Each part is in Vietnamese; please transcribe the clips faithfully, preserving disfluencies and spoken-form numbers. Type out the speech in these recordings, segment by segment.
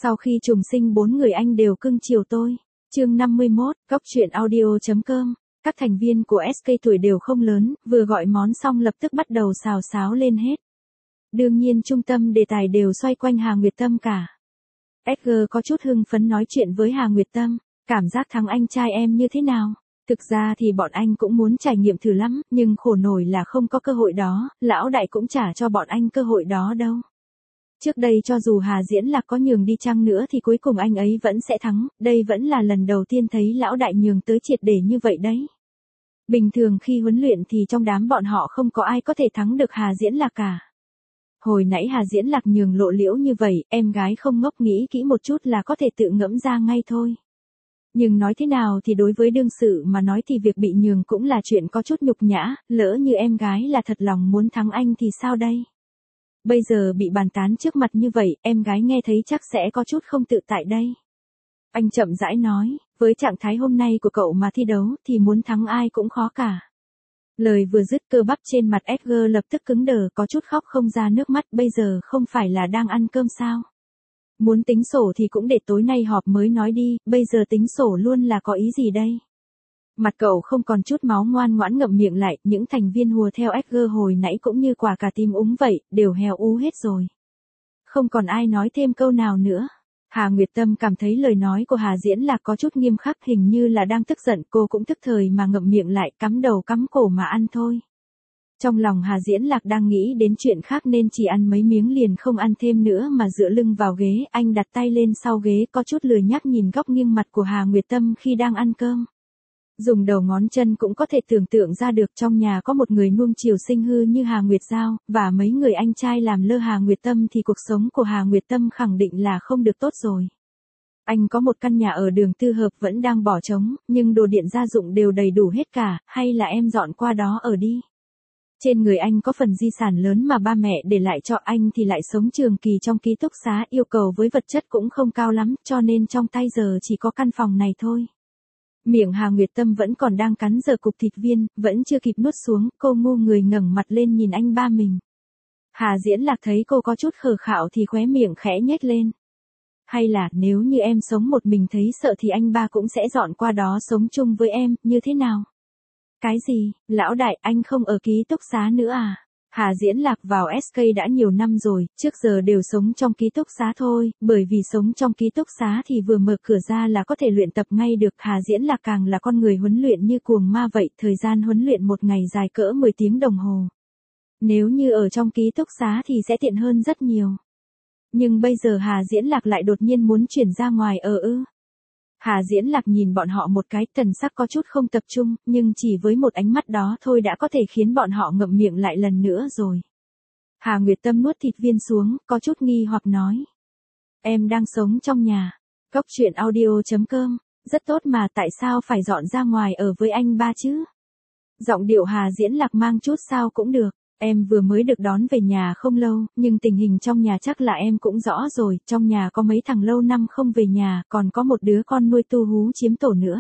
Sau khi trùng sinh bốn người anh đều cưng chiều tôi. Chương năm mươi mốt, góc truyện audio.com. Các thành viên của ét ca tuổi đều không lớn, vừa gọi món xong lập tức bắt đầu xào xáo lên hết. Đương nhiên trung tâm đề tài đều xoay quanh Hà Nguyệt Tâm cả. Edgar có chút hưng phấn nói chuyện với Hà Nguyệt Tâm, cảm giác thắng anh trai em như thế nào? Thực ra thì bọn anh cũng muốn trải nghiệm thử lắm, nhưng khổ nổi là không có cơ hội đó, lão đại cũng trả cho bọn anh cơ hội đó đâu. Trước đây cho dù Hà Diễn Lạc có nhường đi chăng nữa thì cuối cùng anh ấy vẫn sẽ thắng, đây vẫn là lần đầu tiên thấy lão đại nhường tới triệt để như vậy đấy. Bình thường khi huấn luyện thì trong đám bọn họ không có ai có thể thắng được Hà Diễn Lạc cả. Hồi nãy Hà Diễn Lạc nhường Lộ Liễu như vậy, em gái không ngốc nghĩ kỹ một chút là có thể tự ngẫm ra ngay thôi. Nhưng nói thế nào thì đối với đương sự mà nói thì việc bị nhường cũng là chuyện có chút nhục nhã, lỡ như em gái là thật lòng muốn thắng anh thì sao đây? Bây giờ bị bàn tán trước mặt như vậy, em gái nghe thấy chắc sẽ có chút không tự tại đây. Anh chậm rãi nói, với trạng thái hôm nay của cậu mà thi đấu thì muốn thắng ai cũng khó cả. Lời vừa dứt cơ bắp trên mặt Edgar lập tức cứng đờ, có chút khóc không ra nước mắt, bây giờ không phải là đang ăn cơm sao? Muốn tính sổ thì cũng để tối nay họp mới nói đi, bây giờ tính sổ luôn là có ý gì đây? Mặt cậu không còn chút máu, ngoan ngoãn ngậm miệng lại, những thành viên hùa theo Edgar hồi nãy cũng như quả cà tím úng vậy, đều heo ú hết rồi. Không còn ai nói thêm câu nào nữa. Hà Nguyệt Tâm cảm thấy lời nói của Hà Diễn Lạc có chút nghiêm khắc, hình như là đang tức giận, cô cũng tức thời mà ngậm miệng lại, cắm đầu cắm cổ mà ăn thôi. Trong lòng Hà Diễn Lạc đang nghĩ đến chuyện khác nên chỉ ăn mấy miếng liền không ăn thêm nữa mà dựa lưng vào ghế, anh đặt tay lên sau ghế có chút lười nhác nhìn góc nghiêng mặt của Hà Nguyệt Tâm khi đang ăn cơm. Dùng đầu ngón chân cũng có thể tưởng tượng ra được trong nhà có một người nuông chiều sinh hư như Hà Nguyệt Giao, và mấy người anh trai làm lơ Hà Nguyệt Tâm thì cuộc sống của Hà Nguyệt Tâm khẳng định là không được tốt rồi. Anh có một căn nhà ở đường Tư Hợp vẫn đang bỏ trống, nhưng đồ điện gia dụng đều đầy đủ hết cả, hay là em dọn qua đó ở đi. Trên người anh có phần di sản lớn mà ba mẹ để lại cho anh thì lại sống trường kỳ trong ký túc xá, yêu cầu với vật chất cũng không cao lắm, cho nên trong tay giờ chỉ có căn phòng này thôi. Miệng Hà Nguyệt Tâm vẫn còn đang cắn giờ cục thịt viên, vẫn chưa kịp nuốt xuống, cô ngu người ngẩng mặt lên nhìn anh ba mình. Hà Diễn Lạc thấy cô có chút khờ khạo thì khóe miệng khẽ nhếch lên. Hay là nếu như em sống một mình thấy sợ thì anh ba cũng sẽ dọn qua đó sống chung với em, như thế nào? Cái gì, lão đại, anh không ở ký túc xá nữa à? Hà Diễn Lạc vào ét ca đã nhiều năm rồi, trước giờ đều sống trong ký túc xá thôi, bởi vì sống trong ký túc xá thì vừa mở cửa ra là có thể luyện tập ngay được. Hà Diễn Lạc càng là con người huấn luyện như cuồng ma vậy, thời gian huấn luyện một ngày dài cỡ mười tiếng đồng hồ. Nếu như ở trong ký túc xá thì sẽ tiện hơn rất nhiều. Nhưng bây giờ Hà Diễn Lạc lại đột nhiên muốn chuyển ra ngoài ở ư. Hà Diễn Lạc nhìn bọn họ một cái, thần sắc có chút không tập trung, nhưng chỉ với một ánh mắt đó thôi đã có thể khiến bọn họ ngậm miệng lại lần nữa rồi. Hà Nguyệt Tâm nuốt thịt viên xuống, có chút nghi hoặc nói. Em đang sống trong nhà. Góc truyện audio.com, rất tốt mà tại sao phải dọn ra ngoài ở với anh ba chứ? Giọng điệu Hà Diễn Lạc mang chút sao cũng được. Em vừa mới được đón về nhà không lâu, nhưng tình hình trong nhà chắc là em cũng rõ rồi, trong nhà có mấy thằng lâu năm không về nhà, còn có một đứa con nuôi tu hú chiếm tổ nữa.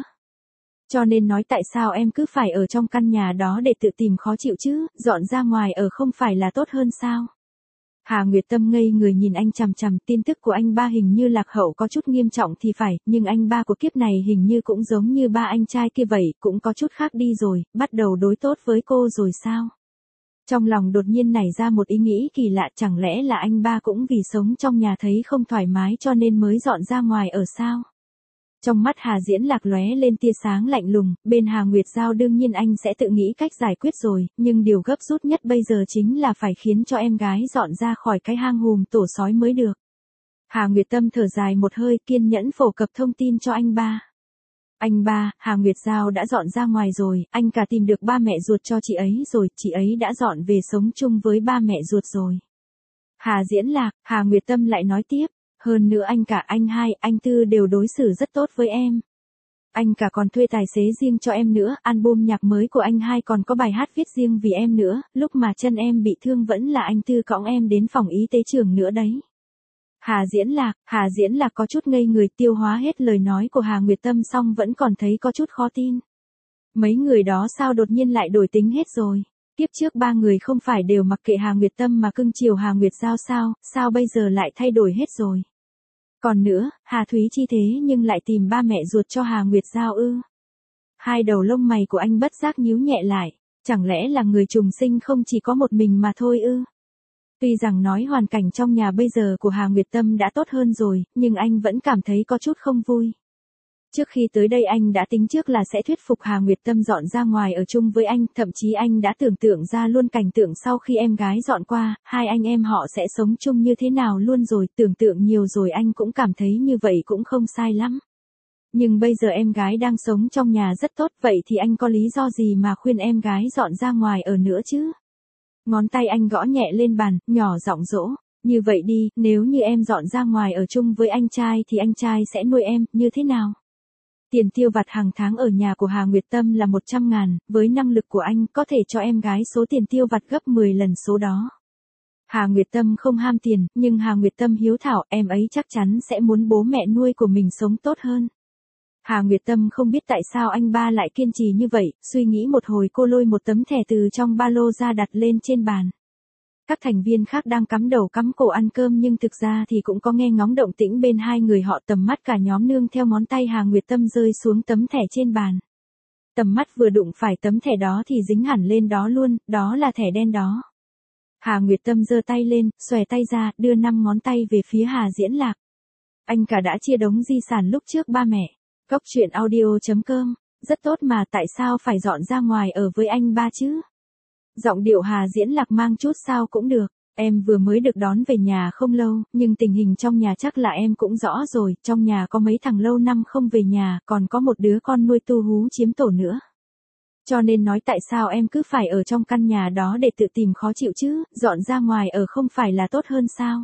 Cho nên nói tại sao em cứ phải ở trong căn nhà đó để tự tìm khó chịu chứ, dọn ra ngoài ở không phải là tốt hơn sao? Hà Nguyệt Tâm ngây người nhìn anh chằm chằm, tin tức của anh ba hình như lạc hậu có chút nghiêm trọng thì phải, nhưng anh ba của kiếp này hình như cũng giống như ba anh trai kia vậy, cũng có chút khác đi rồi, bắt đầu đối tốt với cô rồi sao? Trong lòng đột nhiên nảy ra một ý nghĩ kỳ lạ, chẳng lẽ là anh ba cũng vì sống trong nhà thấy không thoải mái cho nên mới dọn ra ngoài ở sao? Trong mắt Hà Diễn Lạc lóe lên tia sáng lạnh lùng, bên Hà Nguyệt Giao đương nhiên anh sẽ tự nghĩ cách giải quyết rồi, nhưng điều gấp rút nhất bây giờ chính là phải khiến cho em gái dọn ra khỏi cái hang hùm tổ sói mới được. Hà Nguyệt Tâm thở dài một hơi, kiên nhẫn phổ cập thông tin cho anh ba. Anh ba, Hà Nguyệt Giao đã dọn ra ngoài rồi, anh cả tìm được ba mẹ ruột cho chị ấy rồi, chị ấy đã dọn về sống chung với ba mẹ ruột rồi. Hà Diễn Lạc, Hà Nguyệt Tâm lại nói tiếp, hơn nữa anh cả, anh hai, anh tư đều đối xử rất tốt với em. Anh cả còn thuê tài xế riêng cho em nữa, album nhạc mới của anh hai còn có bài hát viết riêng vì em nữa, lúc mà chân em bị thương vẫn là anh tư cõng em đến phòng y tế trường nữa đấy. Hà Diễn Lạc, Hà Diễn Lạc có chút ngây người, tiêu hóa hết lời nói của Hà Nguyệt Tâm xong vẫn còn thấy có chút khó tin. Mấy người đó sao đột nhiên lại đổi tính hết rồi? Tiếp trước ba người không phải đều mặc kệ Hà Nguyệt Tâm mà cưng chiều Hà Nguyệt Giao sao, sao bây giờ lại thay đổi hết rồi? Còn nữa, Hà Thúy Chi thế nhưng lại tìm ba mẹ ruột cho Hà Nguyệt Giao ư? Hai đầu lông mày của anh bất giác nhíu nhẹ lại, chẳng lẽ là người trùng sinh không chỉ có một mình mà thôi ư? Tuy rằng nói hoàn cảnh trong nhà bây giờ của Hà Nguyệt Tâm đã tốt hơn rồi, nhưng anh vẫn cảm thấy có chút không vui. Trước khi tới đây anh đã tính trước là sẽ thuyết phục Hà Nguyệt Tâm dọn ra ngoài ở chung với anh, thậm chí anh đã tưởng tượng ra luôn cảnh tượng sau khi em gái dọn qua, hai anh em họ sẽ sống chung như thế nào luôn rồi, tưởng tượng nhiều rồi anh cũng cảm thấy như vậy cũng không sai lắm. Nhưng bây giờ em gái đang sống trong nhà rất tốt, vậy thì anh có lý do gì mà khuyên em gái dọn ra ngoài ở nữa chứ? Ngón tay anh gõ nhẹ lên bàn, nhỏ giọng dỗ. Như vậy đi, nếu như em dọn ra ngoài ở chung với anh trai thì anh trai sẽ nuôi em, như thế nào? Tiền tiêu vặt hàng tháng ở nhà của Hà Nguyệt Tâm là một trăm ngàn, với năng lực của anh có thể cho em gái số tiền tiêu vặt gấp mười lần số đó. Hà Nguyệt Tâm không ham tiền, nhưng Hà Nguyệt Tâm hiếu thảo, em ấy chắc chắn sẽ muốn bố mẹ nuôi của mình sống tốt hơn. Hà Nguyệt Tâm không biết tại sao anh ba lại kiên trì như vậy, suy nghĩ một hồi cô lôi một tấm thẻ từ trong ba lô ra đặt lên trên bàn. Các thành viên khác đang cắm đầu cắm cổ ăn cơm nhưng thực ra thì cũng có nghe ngóng động tĩnh bên hai người họ, tầm mắt cả nhóm nương theo ngón tay Hà Nguyệt Tâm rơi xuống tấm thẻ trên bàn. Tầm mắt vừa đụng phải tấm thẻ đó thì dính hẳn lên đó luôn, đó là thẻ đen đó. Hà Nguyệt Tâm giơ tay lên, xòe tay ra, đưa năm ngón tay về phía Hà Diễn Lạc. Anh cả đã chia đống di sản lúc trước ba mẹ. Cốc truyện audio chấm com, rất tốt mà tại sao phải dọn ra ngoài ở với anh ba chứ? Giọng điệu Hà Diễn Lạc mang chút sao cũng được, em vừa mới được đón về nhà không lâu, nhưng tình hình trong nhà chắc là em cũng rõ rồi, trong nhà có mấy thằng lâu năm không về nhà, còn có một đứa con nuôi tu hú chiếm tổ nữa. Cho nên nói tại sao em cứ phải ở trong căn nhà đó để tự tìm khó chịu chứ, dọn ra ngoài ở không phải là tốt hơn sao?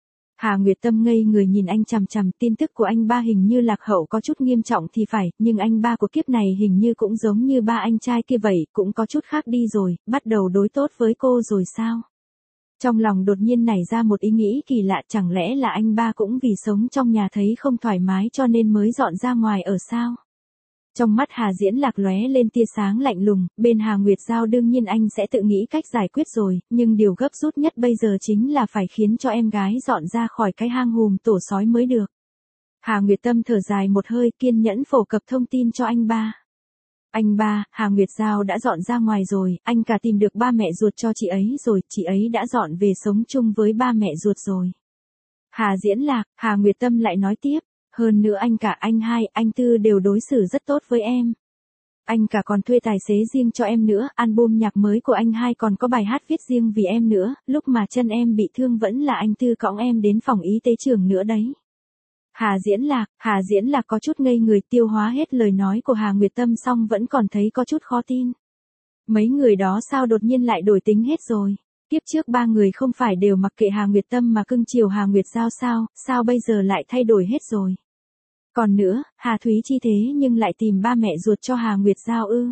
Hà Nguyệt Tâm ngây người nhìn anh chằm chằm, tin tức của anh ba hình như lạc hậu có chút nghiêm trọng thì phải, nhưng anh ba của kiếp này hình như cũng giống như ba anh trai kia vậy, cũng có chút khác đi rồi, bắt đầu đối tốt với cô rồi sao? Trong lòng đột nhiên nảy ra một ý nghĩ kỳ lạ, chẳng lẽ là anh ba cũng vì sống trong nhà thấy không thoải mái cho nên mới dọn ra ngoài ở sao? Trong mắt Hà Diễn Lạc lóe lên tia sáng lạnh lùng, bên Hà Nguyệt Giao đương nhiên anh sẽ tự nghĩ cách giải quyết rồi, nhưng điều gấp rút nhất bây giờ chính là phải khiến cho em gái dọn ra khỏi cái hang hùm tổ sói mới được. Hà Nguyệt Tâm thở dài một hơi, kiên nhẫn phổ cập thông tin cho anh ba. Anh ba, Hà Nguyệt Giao đã dọn ra ngoài rồi, anh cả tìm được ba mẹ ruột cho chị ấy rồi, chị ấy đã dọn về sống chung với ba mẹ ruột rồi. Hà Diễn Lạc, Hà Nguyệt Tâm lại nói tiếp. Hơn nữa anh cả, anh hai, anh tư đều đối xử rất tốt với em. Anh cả còn thuê tài xế riêng cho em nữa, album nhạc mới của anh hai còn có bài hát viết riêng vì em nữa, lúc mà chân em bị thương vẫn là anh tư cõng em đến phòng y tế trường nữa đấy. Hà Diễn Lạc, Hà Diễn Lạc có chút ngây người, tiêu hóa hết lời nói của Hà Nguyệt Tâm xong vẫn còn thấy có chút khó tin. Mấy người đó sao đột nhiên lại đổi tính hết rồi? Tiếp trước ba người không phải đều mặc kệ Hà Nguyệt Tâm mà cưng chiều Hà Nguyệt Giao sao, sao bây giờ lại thay đổi hết rồi? Còn nữa, Hà Thúy Chi thế nhưng lại tìm ba mẹ ruột cho Hà Nguyệt Giao ư?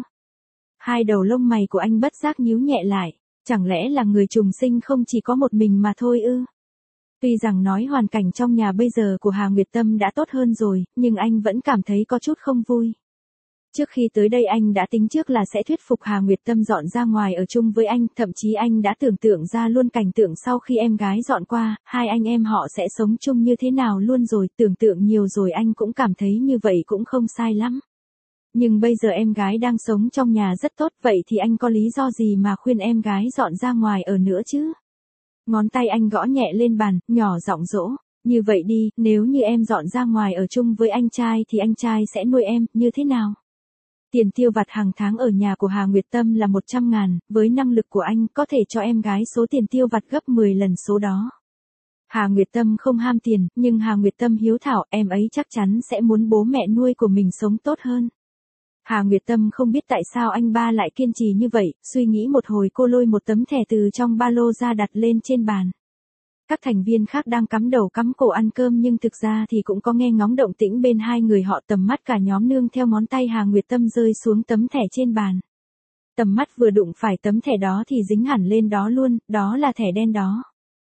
Hai đầu lông mày của anh bất giác nhíu nhẹ lại, chẳng lẽ là người trùng sinh không chỉ có một mình mà thôi ư? Tuy rằng nói hoàn cảnh trong nhà bây giờ của Hà Nguyệt Tâm đã tốt hơn rồi, nhưng anh vẫn cảm thấy có chút không vui. Trước khi tới đây anh đã tính trước là sẽ thuyết phục Hà Nguyệt Tâm dọn ra ngoài ở chung với anh, thậm chí anh đã tưởng tượng ra luôn cảnh tượng sau khi em gái dọn qua, hai anh em họ sẽ sống chung như thế nào luôn rồi, tưởng tượng nhiều rồi anh cũng cảm thấy như vậy cũng không sai lắm. Nhưng bây giờ em gái đang sống trong nhà rất tốt, vậy thì anh có lý do gì mà khuyên em gái dọn ra ngoài ở nữa chứ? Ngón tay anh gõ nhẹ lên bàn, nhỏ giọng dỗ. Như vậy đi, nếu như em dọn ra ngoài ở chung với anh trai thì anh trai sẽ nuôi em, như thế nào? Tiền tiêu vặt hàng tháng ở nhà của Hà Nguyệt Tâm là một trăm ngàn, với năng lực của anh có thể cho em gái số tiền tiêu vặt gấp mười lần số đó. Hà Nguyệt Tâm không ham tiền, nhưng Hà Nguyệt Tâm hiếu thảo, em ấy chắc chắn sẽ muốn bố mẹ nuôi của mình sống tốt hơn. Hà Nguyệt Tâm không biết tại sao anh ba lại kiên trì như vậy, suy nghĩ một hồi cô lôi một tấm thẻ từ trong ba lô ra đặt lên trên bàn. Các thành viên khác đang cắm đầu cắm cổ ăn cơm nhưng thực ra thì cũng có nghe ngóng động tĩnh bên hai người họ, tầm mắt cả nhóm nương theo ngón tay Hà Nguyệt Tâm rơi xuống tấm thẻ trên bàn. Tầm mắt vừa đụng phải tấm thẻ đó thì dính hẳn lên đó luôn, đó là thẻ đen đó.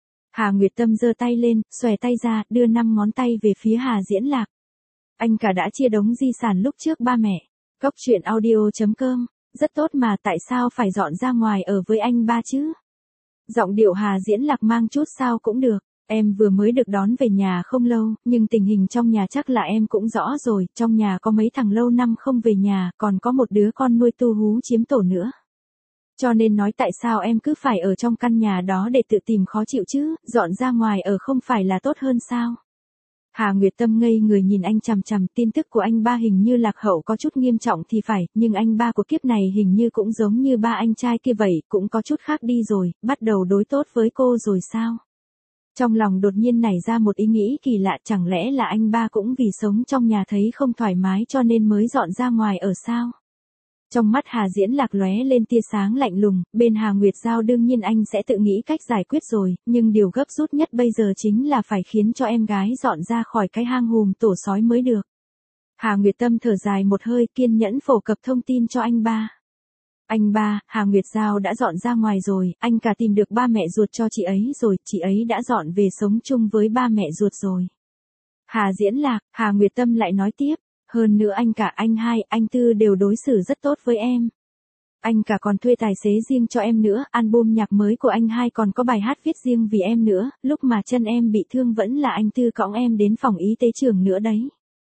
Hà Nguyệt Tâm giơ tay lên, xòe tay ra, đưa năm ngón tay về phía Hà Diễn Lạc. Anh cả đã chia đống di sản lúc trước ba mẹ. Cốc truyện audio chấm com, rất tốt mà tại sao phải dọn ra ngoài ở với anh ba chứ? Giọng điệu Hà Diễn Lạc mang chút sao cũng được, Em vừa mới được đón về nhà không lâu, nhưng tình hình trong nhà chắc là em cũng rõ rồi, trong nhà có mấy thằng lâu năm không về nhà, còn có một đứa con nuôi tu hú chiếm tổ nữa. Cho nên nói tại sao em cứ phải ở trong căn nhà đó để tự tìm khó chịu chứ, dọn ra ngoài ở không phải là tốt hơn sao? Hà Nguyệt Tâm ngây người nhìn anh chằm chằm, tin tức của anh ba hình như lạc hậu có chút nghiêm trọng thì phải, nhưng anh ba của kiếp này hình như cũng giống như ba anh trai kia vậy, cũng có chút khác đi rồi, bắt đầu đối tốt với cô rồi sao? Trong lòng đột nhiên nảy ra một ý nghĩ kỳ lạ, chẳng lẽ là anh ba cũng vì sống trong nhà thấy không thoải mái cho nên mới dọn ra ngoài ở sao? Trong mắt Hà Diễn Lạc lóe lên tia sáng lạnh lùng, bên Hà Nguyệt Giao đương nhiên anh sẽ tự nghĩ cách giải quyết rồi, nhưng điều gấp rút nhất bây giờ chính là phải khiến cho em gái dọn ra khỏi cái hang hùm tổ sói mới được. Hà Nguyệt Tâm thở dài một hơi, kiên nhẫn phổ cập thông tin cho anh ba. Anh ba, Hà Nguyệt Giao đã dọn ra ngoài rồi, anh cả tìm được ba mẹ ruột cho chị ấy rồi, chị ấy đã dọn về sống chung với ba mẹ ruột rồi. Hà Diễn Lạc, Hà Nguyệt Tâm lại nói tiếp. Hơn nữa anh cả, anh hai, anh tư đều đối xử rất tốt với em. Anh cả còn thuê tài xế riêng cho em nữa, album nhạc mới của anh hai còn có bài hát viết riêng vì em nữa, lúc mà chân em bị thương vẫn là anh tư cõng em đến phòng y tế trường nữa đấy.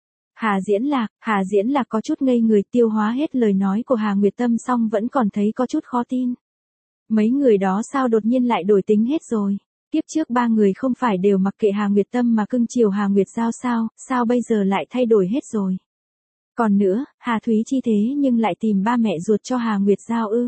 Hà Diễn Lạc, Hà Diễn Lạc có chút ngây người, tiêu hóa hết lời nói của Hà Nguyệt Tâm xong vẫn còn thấy có chút khó tin. Mấy người đó sao đột nhiên lại đổi tính hết rồi? Tiếp trước ba người không phải đều mặc kệ Hà Nguyệt Tâm mà cưng chiều Hà Nguyệt Giao sao, sao bây giờ lại thay đổi hết rồi? Còn nữa, Hà Thúy Chi thế nhưng lại tìm ba mẹ ruột cho Hà Nguyệt Giao ư?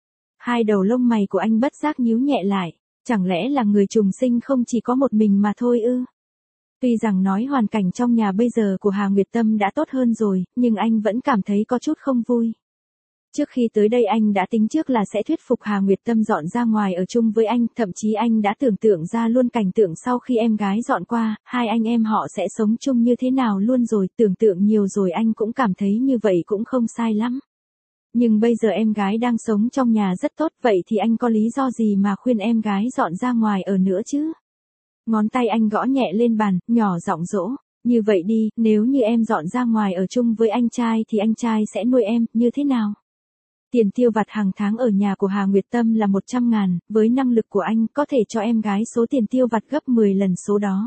Hai đầu lông mày của anh bất giác nhíu nhẹ lại, chẳng lẽ là người trùng sinh không chỉ có một mình mà thôi ư? Tuy rằng nói hoàn cảnh trong nhà bây giờ của Hà Nguyệt Tâm đã tốt hơn rồi, nhưng anh vẫn cảm thấy có chút không vui. Trước khi tới đây anh đã tính trước là sẽ thuyết phục Hà Nguyệt Tâm dọn ra ngoài ở chung với anh, thậm chí anh đã tưởng tượng ra luôn cảnh tượng sau khi em gái dọn qua, hai anh em họ sẽ sống chung như thế nào luôn rồi, tưởng tượng nhiều rồi anh cũng cảm thấy như vậy cũng không sai lắm. Nhưng bây giờ em gái đang sống trong nhà rất tốt, vậy thì anh có lý do gì mà khuyên em gái dọn ra ngoài ở nữa chứ? Ngón tay anh gõ nhẹ lên bàn, nhỏ giọng dỗ. Như vậy đi, nếu như em dọn ra ngoài ở chung với anh trai thì anh trai sẽ nuôi em, như thế nào? Tiền tiêu vặt hàng tháng ở nhà của Hà Nguyệt Tâm là một trăm ngàn, với năng lực của anh có thể cho em gái số tiền tiêu vặt gấp mười lần số đó.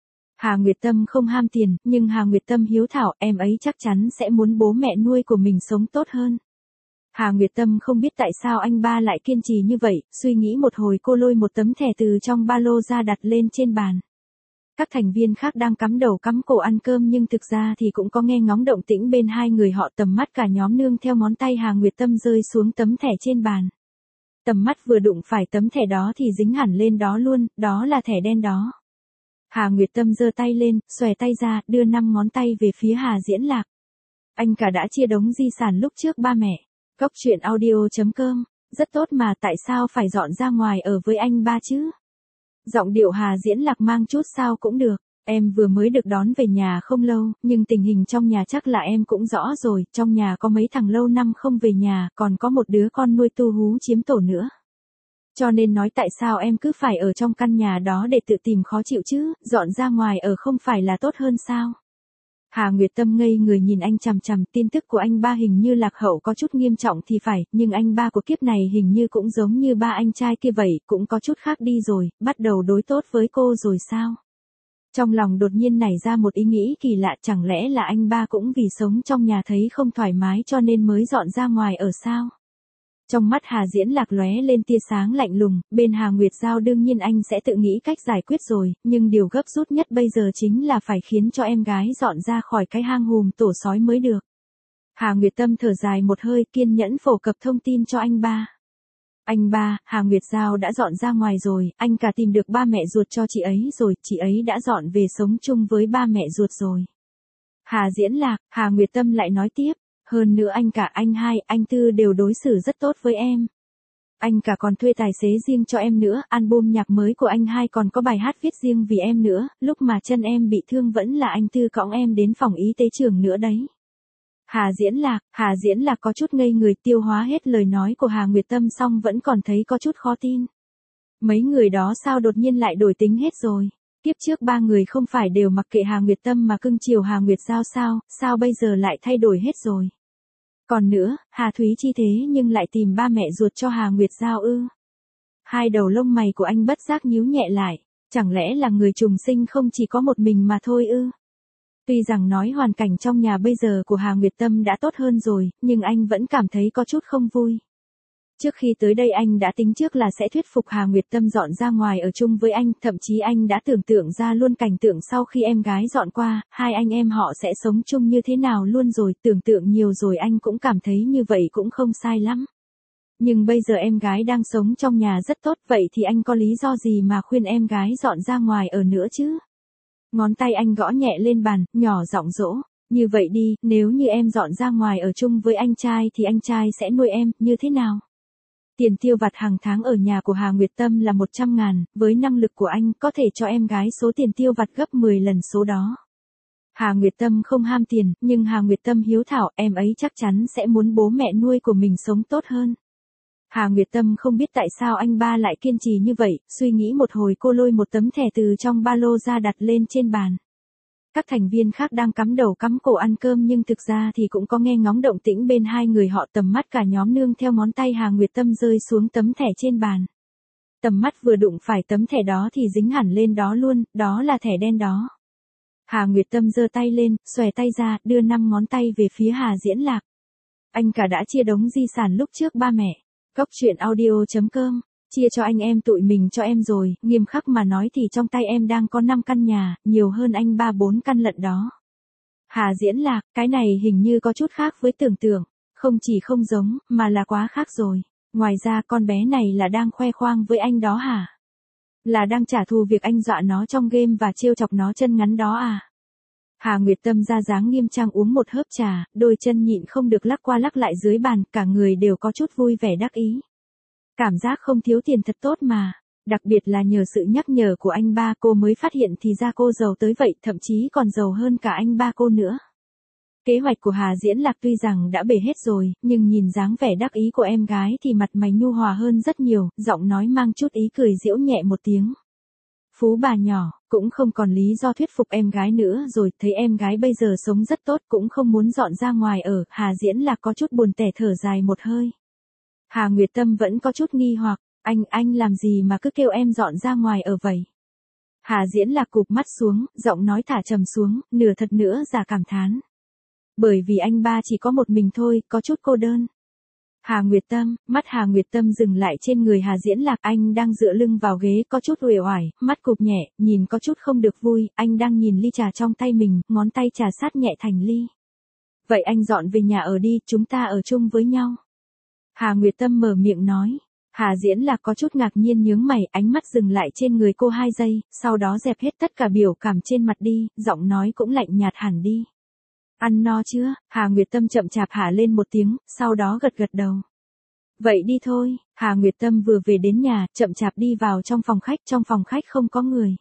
Hà Nguyệt Tâm không ham tiền, nhưng Hà Nguyệt Tâm hiếu thảo, em ấy chắc chắn sẽ muốn bố mẹ nuôi của mình sống tốt hơn. Hà Nguyệt Tâm không biết tại sao anh ba lại kiên trì như vậy, suy nghĩ một hồi cô lôi một tấm thẻ từ trong ba lô ra đặt lên trên bàn. Các thành viên khác đang cắm đầu cắm cổ ăn cơm nhưng thực ra thì cũng có nghe ngóng động tĩnh bên hai người họ, tầm mắt cả nhóm nương theo ngón tay Hà Nguyệt Tâm rơi xuống tấm thẻ trên bàn. Tầm mắt vừa đụng phải tấm thẻ đó thì dính hẳn lên đó luôn, đó là thẻ đen đó. Hà Nguyệt Tâm giơ tay lên, xòe tay ra, đưa năm ngón tay về phía Hà Diễn Lạc. Anh cả đã chia đống di sản lúc trước ba mẹ. Góc truyện audio chấm com, rất tốt mà tại sao phải dọn ra ngoài ở với anh ba chứ? Giọng điệu Hà Diễn Lạc mang chút sao cũng được, em vừa mới được đón về nhà không lâu, nhưng tình hình trong nhà chắc là em cũng rõ rồi, trong nhà có mấy thằng lâu năm không về nhà, còn có một đứa con nuôi tu hú chiếm tổ nữa. Cho nên nói tại sao em cứ phải ở trong căn nhà đó để tự tìm khó chịu chứ, dọn ra ngoài ở không phải là tốt hơn sao? Hà Nguyệt Tâm ngây người nhìn anh chằm chằm, tin tức của anh ba hình như lạc hậu có chút nghiêm trọng thì phải, nhưng anh ba của kiếp này hình như cũng giống như ba anh trai kia vậy, cũng có chút khác đi rồi, bắt đầu đối tốt với cô rồi sao? Trong lòng đột nhiên nảy ra một ý nghĩ kỳ lạ, chẳng lẽ là anh ba cũng vì sống trong nhà thấy không thoải mái cho nên mới dọn ra ngoài ở sao? Trong mắt Hà Diễn Lạc lóe lên tia sáng lạnh lùng, bên Hà Nguyệt Giao đương nhiên anh sẽ tự nghĩ cách giải quyết rồi, nhưng điều gấp rút nhất bây giờ chính là phải khiến cho em gái dọn ra khỏi cái hang hùm tổ sói mới được. Hà Nguyệt Tâm thở dài một hơi, kiên nhẫn phổ cập thông tin cho anh ba. Anh ba, Hà Nguyệt Giao đã dọn ra ngoài rồi, anh cả tìm được ba mẹ ruột cho chị ấy rồi, chị ấy đã dọn về sống chung với ba mẹ ruột rồi. Hà Diễn Lạc, Hà Nguyệt Tâm lại nói tiếp. Hơn nữa anh cả, anh hai, anh tư đều đối xử rất tốt với em. Anh cả còn thuê tài xế riêng cho em nữa, album nhạc mới của anh hai còn có bài hát viết riêng vì em nữa, lúc mà chân em bị thương vẫn là anh tư cõng em đến phòng y tế trường nữa đấy. Hà Diễn Lạc, Hà Diễn Lạc có chút ngây người, tiêu hóa hết lời nói của Hà Nguyệt Tâm xong vẫn còn thấy có chút khó tin. Mấy người đó sao đột nhiên lại đổi tính hết rồi? Tiếp trước ba người không phải đều mặc kệ Hà Nguyệt Tâm mà cưng chiều Hà Nguyệt Giao sao, sao bây giờ lại thay đổi hết rồi? Còn nữa, Hà Thúy Chi thế nhưng lại tìm ba mẹ ruột cho Hà Nguyệt Giao ư? Hai đầu lông mày của anh bất giác nhíu nhẹ lại, Chẳng lẽ là người trùng sinh không chỉ có một mình mà thôi ư? Tuy rằng nói hoàn cảnh trong nhà bây giờ của Hà Nguyệt Tâm đã tốt hơn rồi, nhưng anh vẫn cảm thấy có chút không vui. Trước khi tới đây anh đã tính trước là sẽ thuyết phục Hà Nguyệt Tâm dọn ra ngoài ở chung với anh, thậm chí anh đã tưởng tượng ra luôn cảnh tượng sau khi em gái dọn qua, hai anh em họ sẽ sống chung như thế nào luôn rồi, tưởng tượng nhiều rồi anh cũng cảm thấy như vậy cũng không sai lắm. Nhưng bây giờ em gái đang sống trong nhà rất tốt, vậy thì anh có lý do gì mà khuyên em gái dọn ra ngoài ở nữa chứ? Ngón tay anh gõ nhẹ lên bàn, nhỏ giọng dỗ. Như vậy đi, nếu như em dọn ra ngoài ở chung với anh trai thì anh trai sẽ nuôi em, như thế nào? Tiền tiêu vặt hàng tháng ở nhà của Hà Nguyệt Tâm là một trăm ngàn, với năng lực của anh có thể cho em gái số tiền tiêu vặt gấp mười lần số đó. Hà Nguyệt Tâm không ham tiền, nhưng Hà Nguyệt Tâm hiếu thảo, em ấy chắc chắn sẽ muốn bố mẹ nuôi của mình sống tốt hơn. Hà Nguyệt Tâm không biết tại sao anh ba lại kiên trì như vậy, suy nghĩ một hồi cô lôi một tấm thẻ từ trong ba lô ra đặt lên trên bàn. Các thành viên khác đang cắm đầu cắm cổ ăn cơm nhưng thực ra thì cũng có nghe ngóng động tĩnh bên hai người họ, tầm mắt cả nhóm nương theo ngón tay Hà Nguyệt Tâm rơi xuống tấm thẻ trên bàn. Tầm mắt vừa đụng phải tấm thẻ đó thì dính hẳn lên đó luôn, đó là thẻ đen đó. Hà Nguyệt Tâm giơ tay lên, xòe tay ra, đưa năm ngón tay về phía Hà Diễn Lạc. Anh cả đã chia đống di sản lúc trước ba mẹ. Cốc truyện audio chấm com, chia cho anh em tụi mình cho em rồi, nghiêm khắc mà nói thì trong tay em đang có năm căn nhà, nhiều hơn anh ba bốn căn lận đó. Hà Diễn Lạc, cái này hình như có chút khác với tưởng tượng, không chỉ không giống, mà là quá khác rồi. Ngoài ra con bé này là đang khoe khoang với anh đó hả? Là đang trả thù việc anh dọa nó trong game và trêu chọc nó chân ngắn đó à? Hà Nguyệt Tâm ra dáng nghiêm trang uống một hớp trà, đôi chân nhịn không được lắc qua lắc lại dưới bàn, cả người đều có chút vui vẻ đắc ý. Cảm giác không thiếu tiền thật tốt mà, đặc biệt là nhờ sự nhắc nhở của anh ba cô mới phát hiện thì ra cô giàu tới vậy, thậm chí còn giàu hơn cả anh ba cô nữa. Kế hoạch của Hà Diễn Lạc tuy rằng đã bể hết rồi, nhưng nhìn dáng vẻ đắc ý của em gái thì mặt mày nhu hòa hơn rất nhiều, giọng nói mang chút ý cười giễu nhẹ một tiếng. Phú bà nhỏ, cũng không còn lý do thuyết phục em gái nữa rồi, thấy em gái bây giờ sống rất tốt cũng không muốn dọn ra ngoài ở, Hà Diễn Lạc có chút buồn tẻ thở dài một hơi. Hà Nguyệt Tâm vẫn có chút nghi hoặc, anh, anh làm gì mà cứ kêu em dọn ra ngoài ở vậy? Hà Diễn Lạc cụp mắt xuống, giọng nói thả trầm xuống, nửa thật nữa giả cảm thán. Bởi vì anh ba chỉ có một mình thôi, có chút cô đơn. Hà Nguyệt Tâm, mắt Hà Nguyệt Tâm dừng lại trên người Hà Diễn Lạc, anh đang dựa lưng vào ghế có chút uể oải, mắt cụp nhẹ, nhìn có chút không được vui, anh đang nhìn ly trà trong tay mình, ngón tay trà sát nhẹ thành ly. Vậy anh dọn về nhà ở đi, chúng ta ở chung với nhau. Hà Nguyệt Tâm mở miệng nói. Hà Diễn Lạc có chút ngạc nhiên nhướng mày, ánh mắt dừng lại trên người cô hai giây, sau đó dẹp hết tất cả biểu cảm trên mặt đi, giọng nói cũng lạnh nhạt hẳn đi. Ăn no chưa? Hà Nguyệt Tâm chậm chạp hả lên một tiếng, sau đó gật gật đầu. Vậy đi thôi, Hà Nguyệt Tâm vừa về đến nhà, chậm chạp đi vào trong phòng khách, trong phòng khách không có người.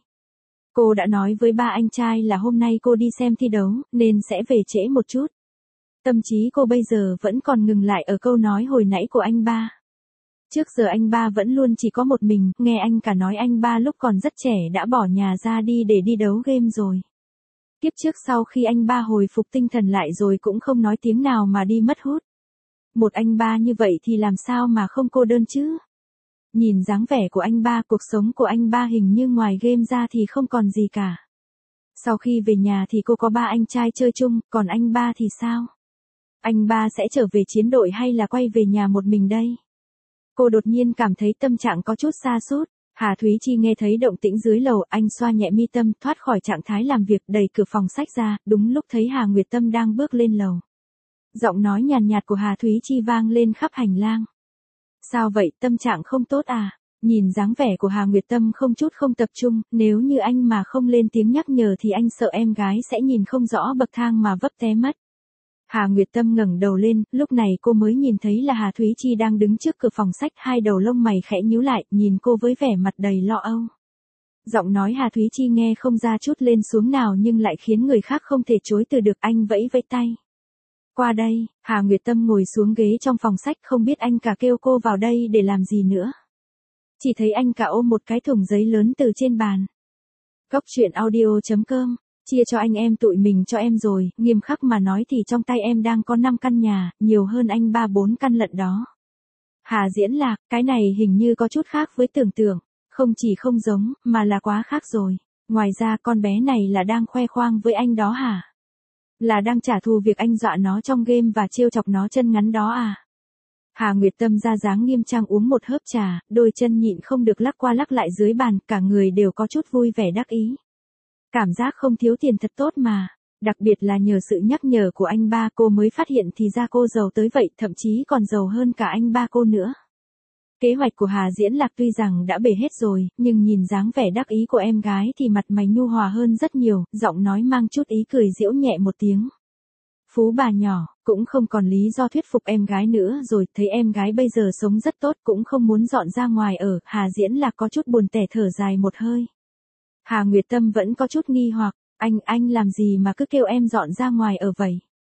Cô đã nói với ba anh trai là hôm nay cô đi xem thi đấu, nên sẽ về trễ một chút. Tâm trí cô bây giờ vẫn còn ngừng lại ở câu nói hồi nãy của anh ba. Trước giờ anh ba vẫn luôn chỉ có một mình, nghe anh cả nói anh ba lúc còn rất trẻ đã bỏ nhà ra đi để đi đấu game rồi. Tiếp trước sau khi anh ba hồi phục tinh thần lại rồi cũng không nói tiếng nào mà đi mất hút. Một anh ba như vậy thì làm sao mà không cô đơn chứ? Nhìn dáng vẻ của anh ba, cuộc sống của anh ba hình như ngoài game ra thì không còn gì cả. Sau khi về nhà thì cô có ba anh trai chơi chung, còn anh ba thì sao? Anh ba sẽ trở về chiến đội hay là quay về nhà một mình đây? Cô đột nhiên cảm thấy tâm trạng có chút sa sút. Hà Thúy Chi nghe thấy động tĩnh dưới lầu, anh xoa nhẹ mi tâm, thoát khỏi trạng thái làm việc, đẩy cửa phòng sách ra, đúng lúc thấy Hà Nguyệt Tâm đang bước lên lầu. Giọng nói nhàn nhạt của Hà Thúy Chi vang lên khắp hành lang. Sao vậy, tâm trạng không tốt à? Nhìn dáng vẻ của Hà Nguyệt Tâm không chút không tập trung, nếu như anh mà không lên tiếng nhắc nhở thì anh sợ em gái sẽ nhìn không rõ bậc thang mà vấp té mất. Hà Nguyệt Tâm ngẩng đầu lên, lúc này cô mới nhìn thấy là Hà Thúy Chi đang đứng trước cửa phòng sách, hai đầu lông mày khẽ nhíu lại, nhìn cô với vẻ mặt đầy lo âu. Giọng nói Hà Thúy Chi nghe không ra chút lên xuống nào nhưng lại khiến người khác không thể chối từ được, anh vẫy vẫy tay. Qua đây, Hà Nguyệt Tâm ngồi xuống ghế trong phòng sách, không biết anh cả kêu cô vào đây để làm gì nữa. Chỉ thấy anh cả ôm một cái thùng giấy lớn từ trên bàn. Cốc truyện audio chấm com, chia cho anh em tụi mình cho em rồi, nghiêm khắc mà nói thì trong tay em đang có năm căn nhà, nhiều hơn anh ba bốn căn lận đó. Hà Diễn Lạc, cái này hình như có chút khác với tưởng tượng. Không chỉ không giống, mà là quá khác rồi. Ngoài ra con bé này là đang khoe khoang với anh đó hả? Là đang trả thù việc anh dọa nó trong game và trêu chọc nó chân ngắn đó à? Hà Nguyệt Tâm ra dáng nghiêm trang uống một hớp trà, đôi chân nhịn không được lắc qua lắc lại dưới bàn, cả người đều có chút vui vẻ đắc ý. Cảm giác không thiếu tiền thật tốt mà. Đặc biệt là nhờ sự nhắc nhở của anh ba cô mới phát hiện thì ra cô giàu tới vậy, thậm chí còn giàu hơn cả anh ba cô nữa. Kế hoạch của Hà Diễn Lạc tuy rằng đã bể hết rồi, nhưng nhìn dáng vẻ đắc ý của em gái thì mặt mày nhu hòa hơn rất nhiều, giọng nói mang chút ý cười giễu nhẹ một tiếng. Phú bà nhỏ, cũng không còn lý do thuyết phục em gái nữa rồi, thấy em gái bây giờ sống rất tốt cũng không muốn dọn ra ngoài ở, Hà Diễn Lạc có chút buồn tẻ thở dài một hơi. Hà Nguyệt Tâm vẫn có chút nghi hoặc, anh, anh làm gì mà cứ kêu em dọn ra ngoài ở vậy?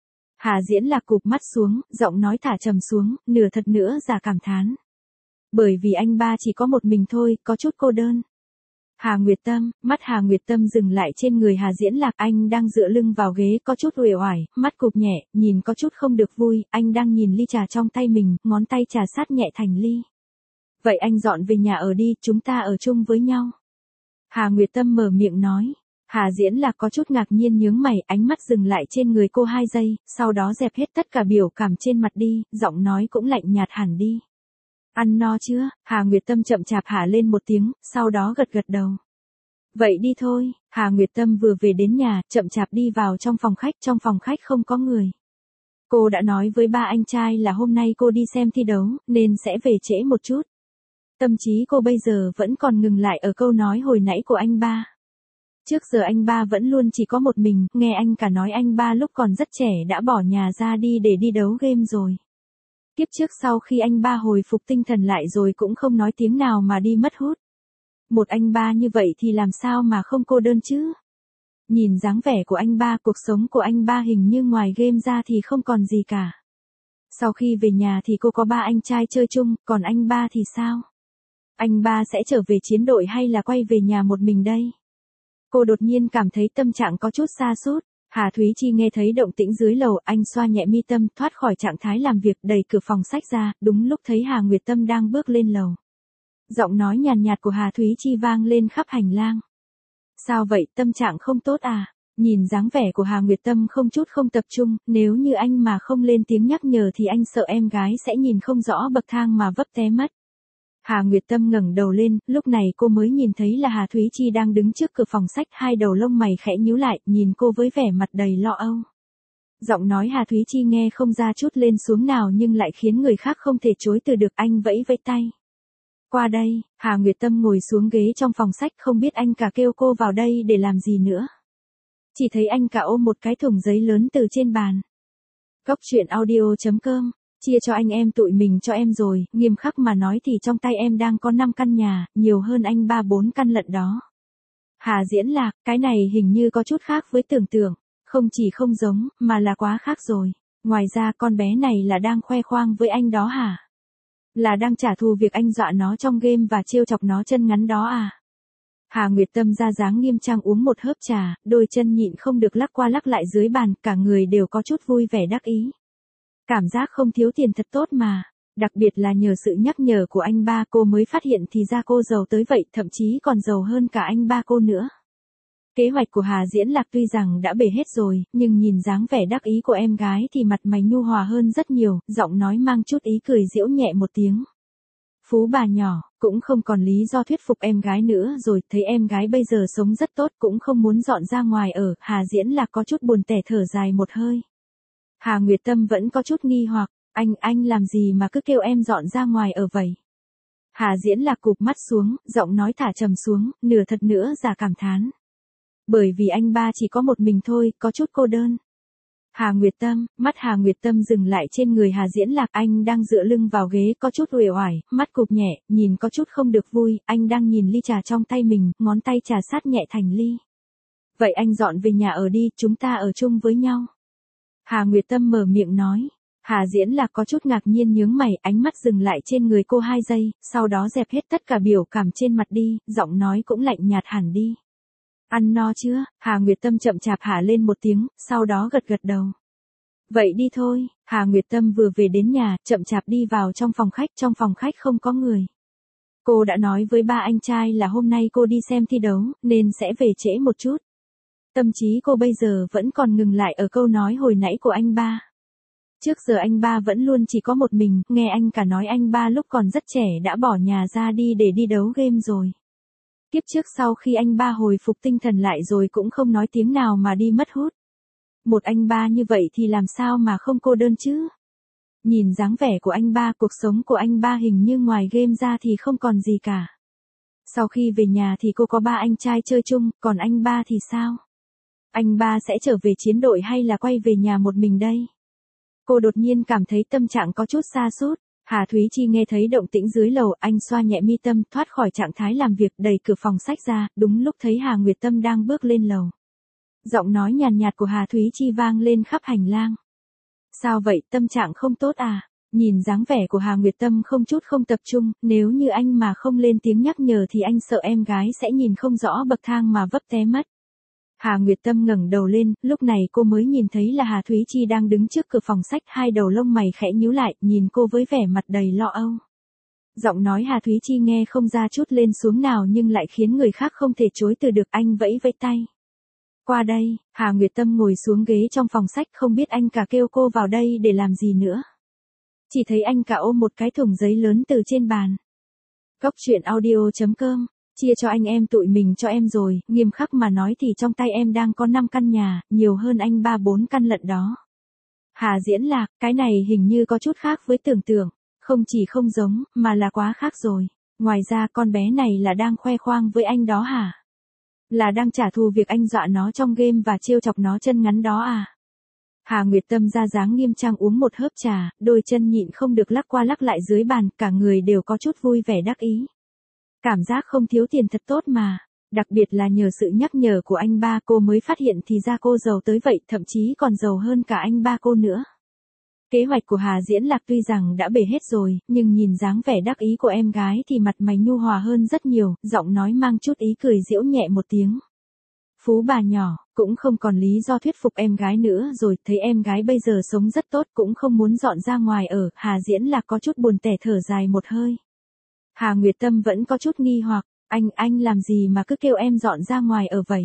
Hà Diễn Lạc cụp mắt xuống, giọng nói thả trầm xuống, nửa thật nữa giả cảm thán. Bởi vì anh ba chỉ có một mình thôi, có chút cô đơn. Hà Nguyệt Tâm, mắt Hà Nguyệt Tâm dừng lại trên người Hà Diễn Lạc, anh đang dựa lưng vào ghế có chút uể oải, mắt cụp nhẹ, nhìn có chút không được vui, anh đang nhìn ly trà trong tay mình, ngón tay trà sát nhẹ thành ly. Vậy anh dọn về nhà ở đi, chúng ta ở chung với nhau. Hà Nguyệt Tâm mở miệng nói. Hà Diễn Lạc có chút ngạc nhiên nhướng mày, ánh mắt dừng lại trên người cô hai giây, sau đó dẹp hết tất cả biểu cảm trên mặt đi, giọng nói cũng lạnh nhạt hẳn đi. Ăn no chưa? Hà Nguyệt Tâm chậm chạp hả lên một tiếng, sau đó gật gật đầu. Vậy đi thôi. Hà Nguyệt Tâm vừa về đến nhà, chậm chạp đi vào trong phòng khách, trong phòng khách không có người. Cô đã nói với ba anh trai là hôm nay cô đi xem thi đấu, nên sẽ về trễ một chút. Tâm trí cô bây giờ vẫn còn ngừng lại ở câu nói hồi nãy của anh ba. Trước giờ anh ba vẫn luôn chỉ có một mình, nghe anh cả nói anh ba lúc còn rất trẻ đã bỏ nhà ra đi để đi đấu game rồi. Tiếp trước sau khi anh ba hồi phục tinh thần lại rồi cũng không nói tiếng nào mà đi mất hút. Một anh ba như vậy thì làm sao mà không cô đơn chứ? Nhìn dáng vẻ của anh ba, cuộc sống của anh ba hình như ngoài game ra thì không còn gì cả. Sau khi về nhà thì cô có ba anh trai chơi chung, còn anh ba thì sao? Anh ba sẽ trở về chiến đội hay là quay về nhà một mình đây? Cô đột nhiên cảm thấy tâm trạng có chút sa sút. Hà Thúy Chi nghe thấy động tĩnh dưới lầu, anh xoa nhẹ mi tâm, thoát khỏi trạng thái làm việc, đẩy cửa phòng sách ra, đúng lúc thấy Hà Nguyệt Tâm đang bước lên lầu. Giọng nói nhàn nhạt của Hà Thúy Chi vang lên khắp hành lang. Sao vậy, tâm trạng không tốt à? Nhìn dáng vẻ của Hà Nguyệt Tâm không chút không tập trung, nếu như anh mà không lên tiếng nhắc nhở thì anh sợ em gái sẽ nhìn không rõ bậc thang mà vấp té mất. Hà Nguyệt Tâm ngẩng đầu lên, lúc này cô mới nhìn thấy là Hà Thúy Chi đang đứng trước cửa phòng sách, hai đầu lông mày khẽ nhíu lại, nhìn cô với vẻ mặt đầy lo âu. Giọng nói Hà Thúy Chi nghe không ra chút lên xuống nào nhưng lại khiến người khác không thể chối từ được, anh vẫy vẫy tay. Qua đây. Hà Nguyệt Tâm ngồi xuống ghế trong phòng sách, không biết anh cả kêu cô vào đây để làm gì nữa. Chỉ thấy anh cả ôm một cái thùng giấy lớn từ trên bàn. Cóc truyện audio chấm com, chia cho anh em tụi mình cho em rồi, nghiêm khắc mà nói thì trong tay em đang có năm căn nhà, nhiều hơn anh ba bốn căn lận đó. Hà Diễn Lạc, cái này hình như có chút khác với tưởng tượng, không chỉ không giống, mà là quá khác rồi. Ngoài ra con bé này là đang khoe khoang với anh đó hả? Là đang trả thù việc anh dọa nó trong game và trêu chọc nó chân ngắn đó à? Hà Nguyệt Tâm ra dáng nghiêm trang uống một hớp trà, đôi chân nhịn không được lắc qua lắc lại dưới bàn, cả người đều có chút vui vẻ đắc ý. Cảm giác không thiếu tiền thật tốt mà. Đặc biệt là nhờ sự nhắc nhở của anh ba cô mới phát hiện thì ra cô giàu tới vậy, thậm chí còn giàu hơn cả anh ba cô nữa. Kế hoạch của Hà Diễn Lạc tuy rằng đã bể hết rồi, nhưng nhìn dáng vẻ đắc ý của em gái thì mặt mày nhu hòa hơn rất nhiều, giọng nói mang chút ý cười giễu nhẹ một tiếng. Phú bà nhỏ, cũng không còn lý do thuyết phục em gái nữa rồi, thấy em gái bây giờ sống rất tốt cũng không muốn dọn ra ngoài ở, Hà Diễn Lạc có chút buồn tẻ thở dài một hơi. Hà Nguyệt Tâm vẫn có chút nghi hoặc, anh, anh làm gì mà cứ kêu em dọn ra ngoài ở vậy? Hà Diễn Lạc cụp mắt xuống, giọng nói thả trầm xuống, nửa thật nữa giả cảm thán. Bởi vì anh ba chỉ có một mình thôi, có chút cô đơn. Hà Nguyệt Tâm, mắt Hà Nguyệt Tâm dừng lại trên người Hà Diễn Lạc, anh đang dựa lưng vào ghế có chút uể oải, mắt cụp nhẹ, nhìn có chút không được vui, anh đang nhìn ly trà trong tay mình, ngón tay trà sát nhẹ thành ly. Vậy anh dọn về nhà ở đi, chúng ta ở chung với nhau. Hà Nguyệt Tâm mở miệng nói. Hà Diễn Lạc có chút ngạc nhiên nhướng mày, ánh mắt dừng lại trên người cô hai giây, sau đó dẹp hết tất cả biểu cảm trên mặt đi, giọng nói cũng lạnh nhạt hẳn đi. Ăn no chưa? Hà Nguyệt Tâm chậm chạp hả lên một tiếng, sau đó gật gật đầu. Vậy đi thôi. Hà Nguyệt Tâm vừa về đến nhà, chậm chạp đi vào trong phòng khách, trong phòng khách không có người. Cô đã nói với ba anh trai là hôm nay cô đi xem thi đấu, nên sẽ về trễ một chút. Tâm trí cô bây giờ vẫn còn ngừng lại ở câu nói hồi nãy của anh ba. Trước giờ anh ba vẫn luôn chỉ có một mình, nghe anh cả nói anh ba lúc còn rất trẻ đã bỏ nhà ra đi để đi đấu game rồi. Kiếp trước sau khi anh ba hồi phục tinh thần lại rồi cũng không nói tiếng nào mà đi mất hút. Một anh ba như vậy thì làm sao mà không cô đơn chứ? Nhìn dáng vẻ của anh ba, cuộc sống của anh ba hình như ngoài game ra thì không còn gì cả. Sau khi về nhà thì cô có ba anh trai chơi chung, còn anh ba thì sao? Anh ba sẽ trở về chiến đội hay là quay về nhà một mình đây? Cô đột nhiên cảm thấy tâm trạng có chút sa sút. Hà Thúy Chi nghe thấy động tĩnh dưới lầu, anh xoa nhẹ mi tâm, thoát khỏi trạng thái làm việc, đẩy cửa phòng sách ra, đúng lúc thấy Hà Nguyệt Tâm đang bước lên lầu. Giọng nói nhàn nhạt của Hà Thúy Chi vang lên khắp hành lang. Sao vậy, tâm trạng không tốt à? Nhìn dáng vẻ của Hà Nguyệt Tâm không chút không tập trung, nếu như anh mà không lên tiếng nhắc nhở thì anh sợ em gái sẽ nhìn không rõ bậc thang mà vấp té mất. Hà Nguyệt Tâm ngẩng đầu lên, lúc này cô mới nhìn thấy là Hà Thúy Chi đang đứng trước cửa phòng sách, hai đầu lông mày khẽ nhíu lại, nhìn cô với vẻ mặt đầy lo âu. Giọng nói Hà Thúy Chi nghe không ra chút lên xuống nào nhưng lại khiến người khác không thể chối từ được, anh vẫy vẫy tay. Qua đây, Hà Nguyệt Tâm ngồi xuống ghế trong phòng sách, không biết anh cả kêu cô vào đây để làm gì nữa. Chỉ thấy anh cả ôm một cái thùng giấy lớn từ trên bàn. Cốc truyện audio chấm com, chia cho anh em tụi mình cho em rồi, nghiêm khắc mà nói thì trong tay em đang có năm căn nhà, nhiều hơn anh ba bốn căn lận đó. Hà Diễn Lạc, cái này hình như có chút khác với tưởng tượng, không chỉ không giống, mà là quá khác rồi. Ngoài ra con bé này là đang khoe khoang với anh đó hả? Là đang trả thù việc anh dọa nó trong game và trêu chọc nó chân ngắn đó à? Hà Nguyệt Tâm ra dáng nghiêm trang uống một hớp trà, đôi chân nhịn không được lắc qua lắc lại dưới bàn, cả người đều có chút vui vẻ đắc ý. Cảm giác không thiếu tiền thật tốt mà, đặc biệt là nhờ sự nhắc nhở của anh ba cô mới phát hiện thì ra cô giàu tới vậy, thậm chí còn giàu hơn cả anh ba cô nữa. Kế hoạch của Hà Diễn Lạc tuy rằng đã bể hết rồi, nhưng nhìn dáng vẻ đắc ý của em gái thì mặt mày nhu hòa hơn rất nhiều, giọng nói mang chút ý cười giễu nhẹ một tiếng. Phú bà nhỏ, cũng không còn lý do thuyết phục em gái nữa rồi, thấy em gái bây giờ sống rất tốt cũng không muốn dọn ra ngoài ở, Hà Diễn Lạc có chút buồn tẻ thở dài một hơi. Hà Nguyệt Tâm vẫn có chút nghi hoặc, anh, anh làm gì mà cứ kêu em dọn ra ngoài ở vậy?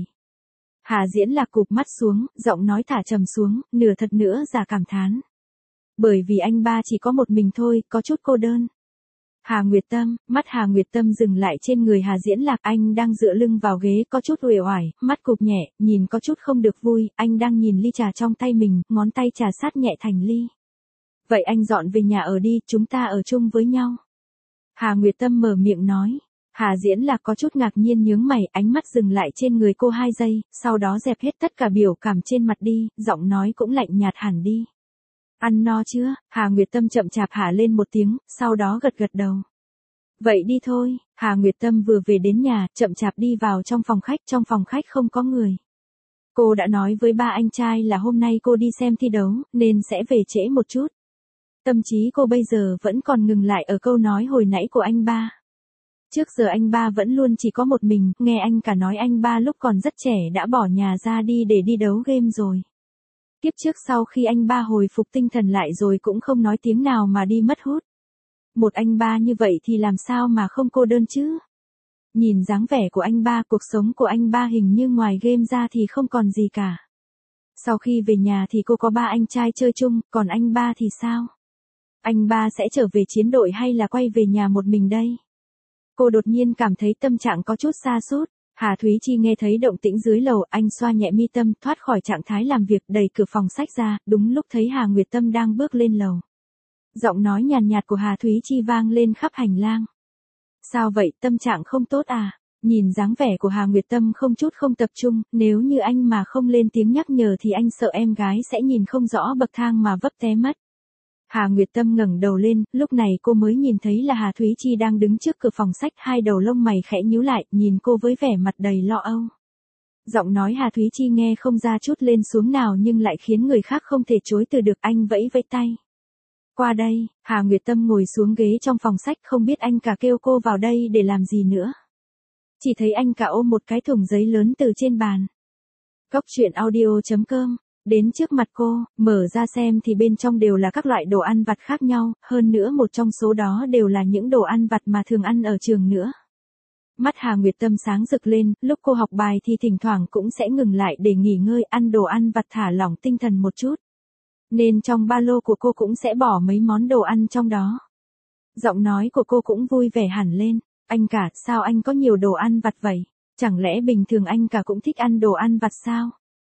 Hà Diễn Lạc cụp mắt xuống, giọng nói thả trầm xuống, nửa thật nửa giả cảm thán. Bởi vì anh ba chỉ có một mình thôi, có chút cô đơn. Hà Nguyệt Tâm, mắt Hà Nguyệt Tâm dừng lại trên người Hà Diễn Lạc, anh đang dựa lưng vào ghế có chút uể oải, mắt cụp nhẹ, nhìn có chút không được vui, anh đang nhìn ly trà trong tay mình, ngón tay trà sát nhẹ thành ly. Vậy anh dọn về nhà ở đi, chúng ta ở chung với nhau. Hà Nguyệt Tâm mở miệng nói. Hà Diễn Lạc có chút ngạc nhiên nhướng mày, ánh mắt dừng lại trên người cô hai giây, sau đó dẹp hết tất cả biểu cảm trên mặt đi, giọng nói cũng lạnh nhạt hẳn đi. Ăn no chưa? Hà Nguyệt Tâm chậm chạp hả lên một tiếng, sau đó gật gật đầu. Vậy đi thôi. Hà Nguyệt Tâm vừa về đến nhà, chậm chạp đi vào trong phòng khách, trong phòng khách không có người. Cô đã nói với ba anh trai là hôm nay cô đi xem thi đấu, nên sẽ về trễ một chút. Tâm trí cô bây giờ vẫn còn ngừng lại ở câu nói hồi nãy của anh ba. Trước giờ anh ba vẫn luôn chỉ có một mình, nghe anh cả nói anh ba lúc còn rất trẻ đã bỏ nhà ra đi để đi đấu game rồi. Kiếp trước sau khi anh ba hồi phục tinh thần lại rồi cũng không nói tiếng nào mà đi mất hút. Một anh ba như vậy thì làm sao mà không cô đơn chứ? Nhìn dáng vẻ của anh ba, cuộc sống của anh ba hình như ngoài game ra thì không còn gì cả. Sau khi về nhà thì cô có ba anh trai chơi chung, còn anh ba thì sao? Anh ba sẽ trở về chiến đội hay là quay về nhà một mình đây? Cô đột nhiên cảm thấy tâm trạng có chút sa sút. Hà Thúy Chi nghe thấy động tĩnh dưới lầu, anh xoa nhẹ mi tâm, thoát khỏi trạng thái làm việc, đẩy cửa phòng sách ra, đúng lúc thấy Hà Nguyệt Tâm đang bước lên lầu. Giọng nói nhàn nhạt của Hà Thúy Chi vang lên khắp hành lang. Sao vậy, tâm trạng không tốt à? Nhìn dáng vẻ của Hà Nguyệt Tâm không chút không tập trung, nếu như anh mà không lên tiếng nhắc nhở thì anh sợ em gái sẽ nhìn không rõ bậc thang mà vấp té mất. Hà Nguyệt Tâm ngẩng đầu lên, lúc này cô mới nhìn thấy là Hà Thúy Chi đang đứng trước cửa phòng sách, hai đầu lông mày khẽ nhíu lại, nhìn cô với vẻ mặt đầy lo âu. Giọng nói Hà Thúy Chi nghe không ra chút lên xuống nào nhưng lại khiến người khác không thể chối từ được, anh vẫy vẫy tay. Qua đây. Hà Nguyệt Tâm ngồi xuống ghế trong phòng sách, không biết anh cả kêu cô vào đây để làm gì nữa. Chỉ thấy anh cả ôm một cái thùng giấy lớn từ trên bàn. Cốc truyện audio chấm com đến trước mặt cô, mở ra xem thì bên trong đều là các loại đồ ăn vặt khác nhau, hơn nữa một trong số đó đều là những đồ ăn vặt mà thường ăn ở trường nữa. Mắt Hà Nguyệt Tâm sáng rực lên, lúc cô học bài thì thỉnh thoảng cũng sẽ ngừng lại để nghỉ ngơi ăn đồ ăn vặt thả lỏng tinh thần một chút. Nên trong ba lô của cô cũng sẽ bỏ mấy món đồ ăn trong đó. Giọng nói của cô cũng vui vẻ hẳn lên. Anh cả, sao anh có nhiều đồ ăn vặt vậy? Chẳng lẽ bình thường anh cả cũng thích ăn đồ ăn vặt sao?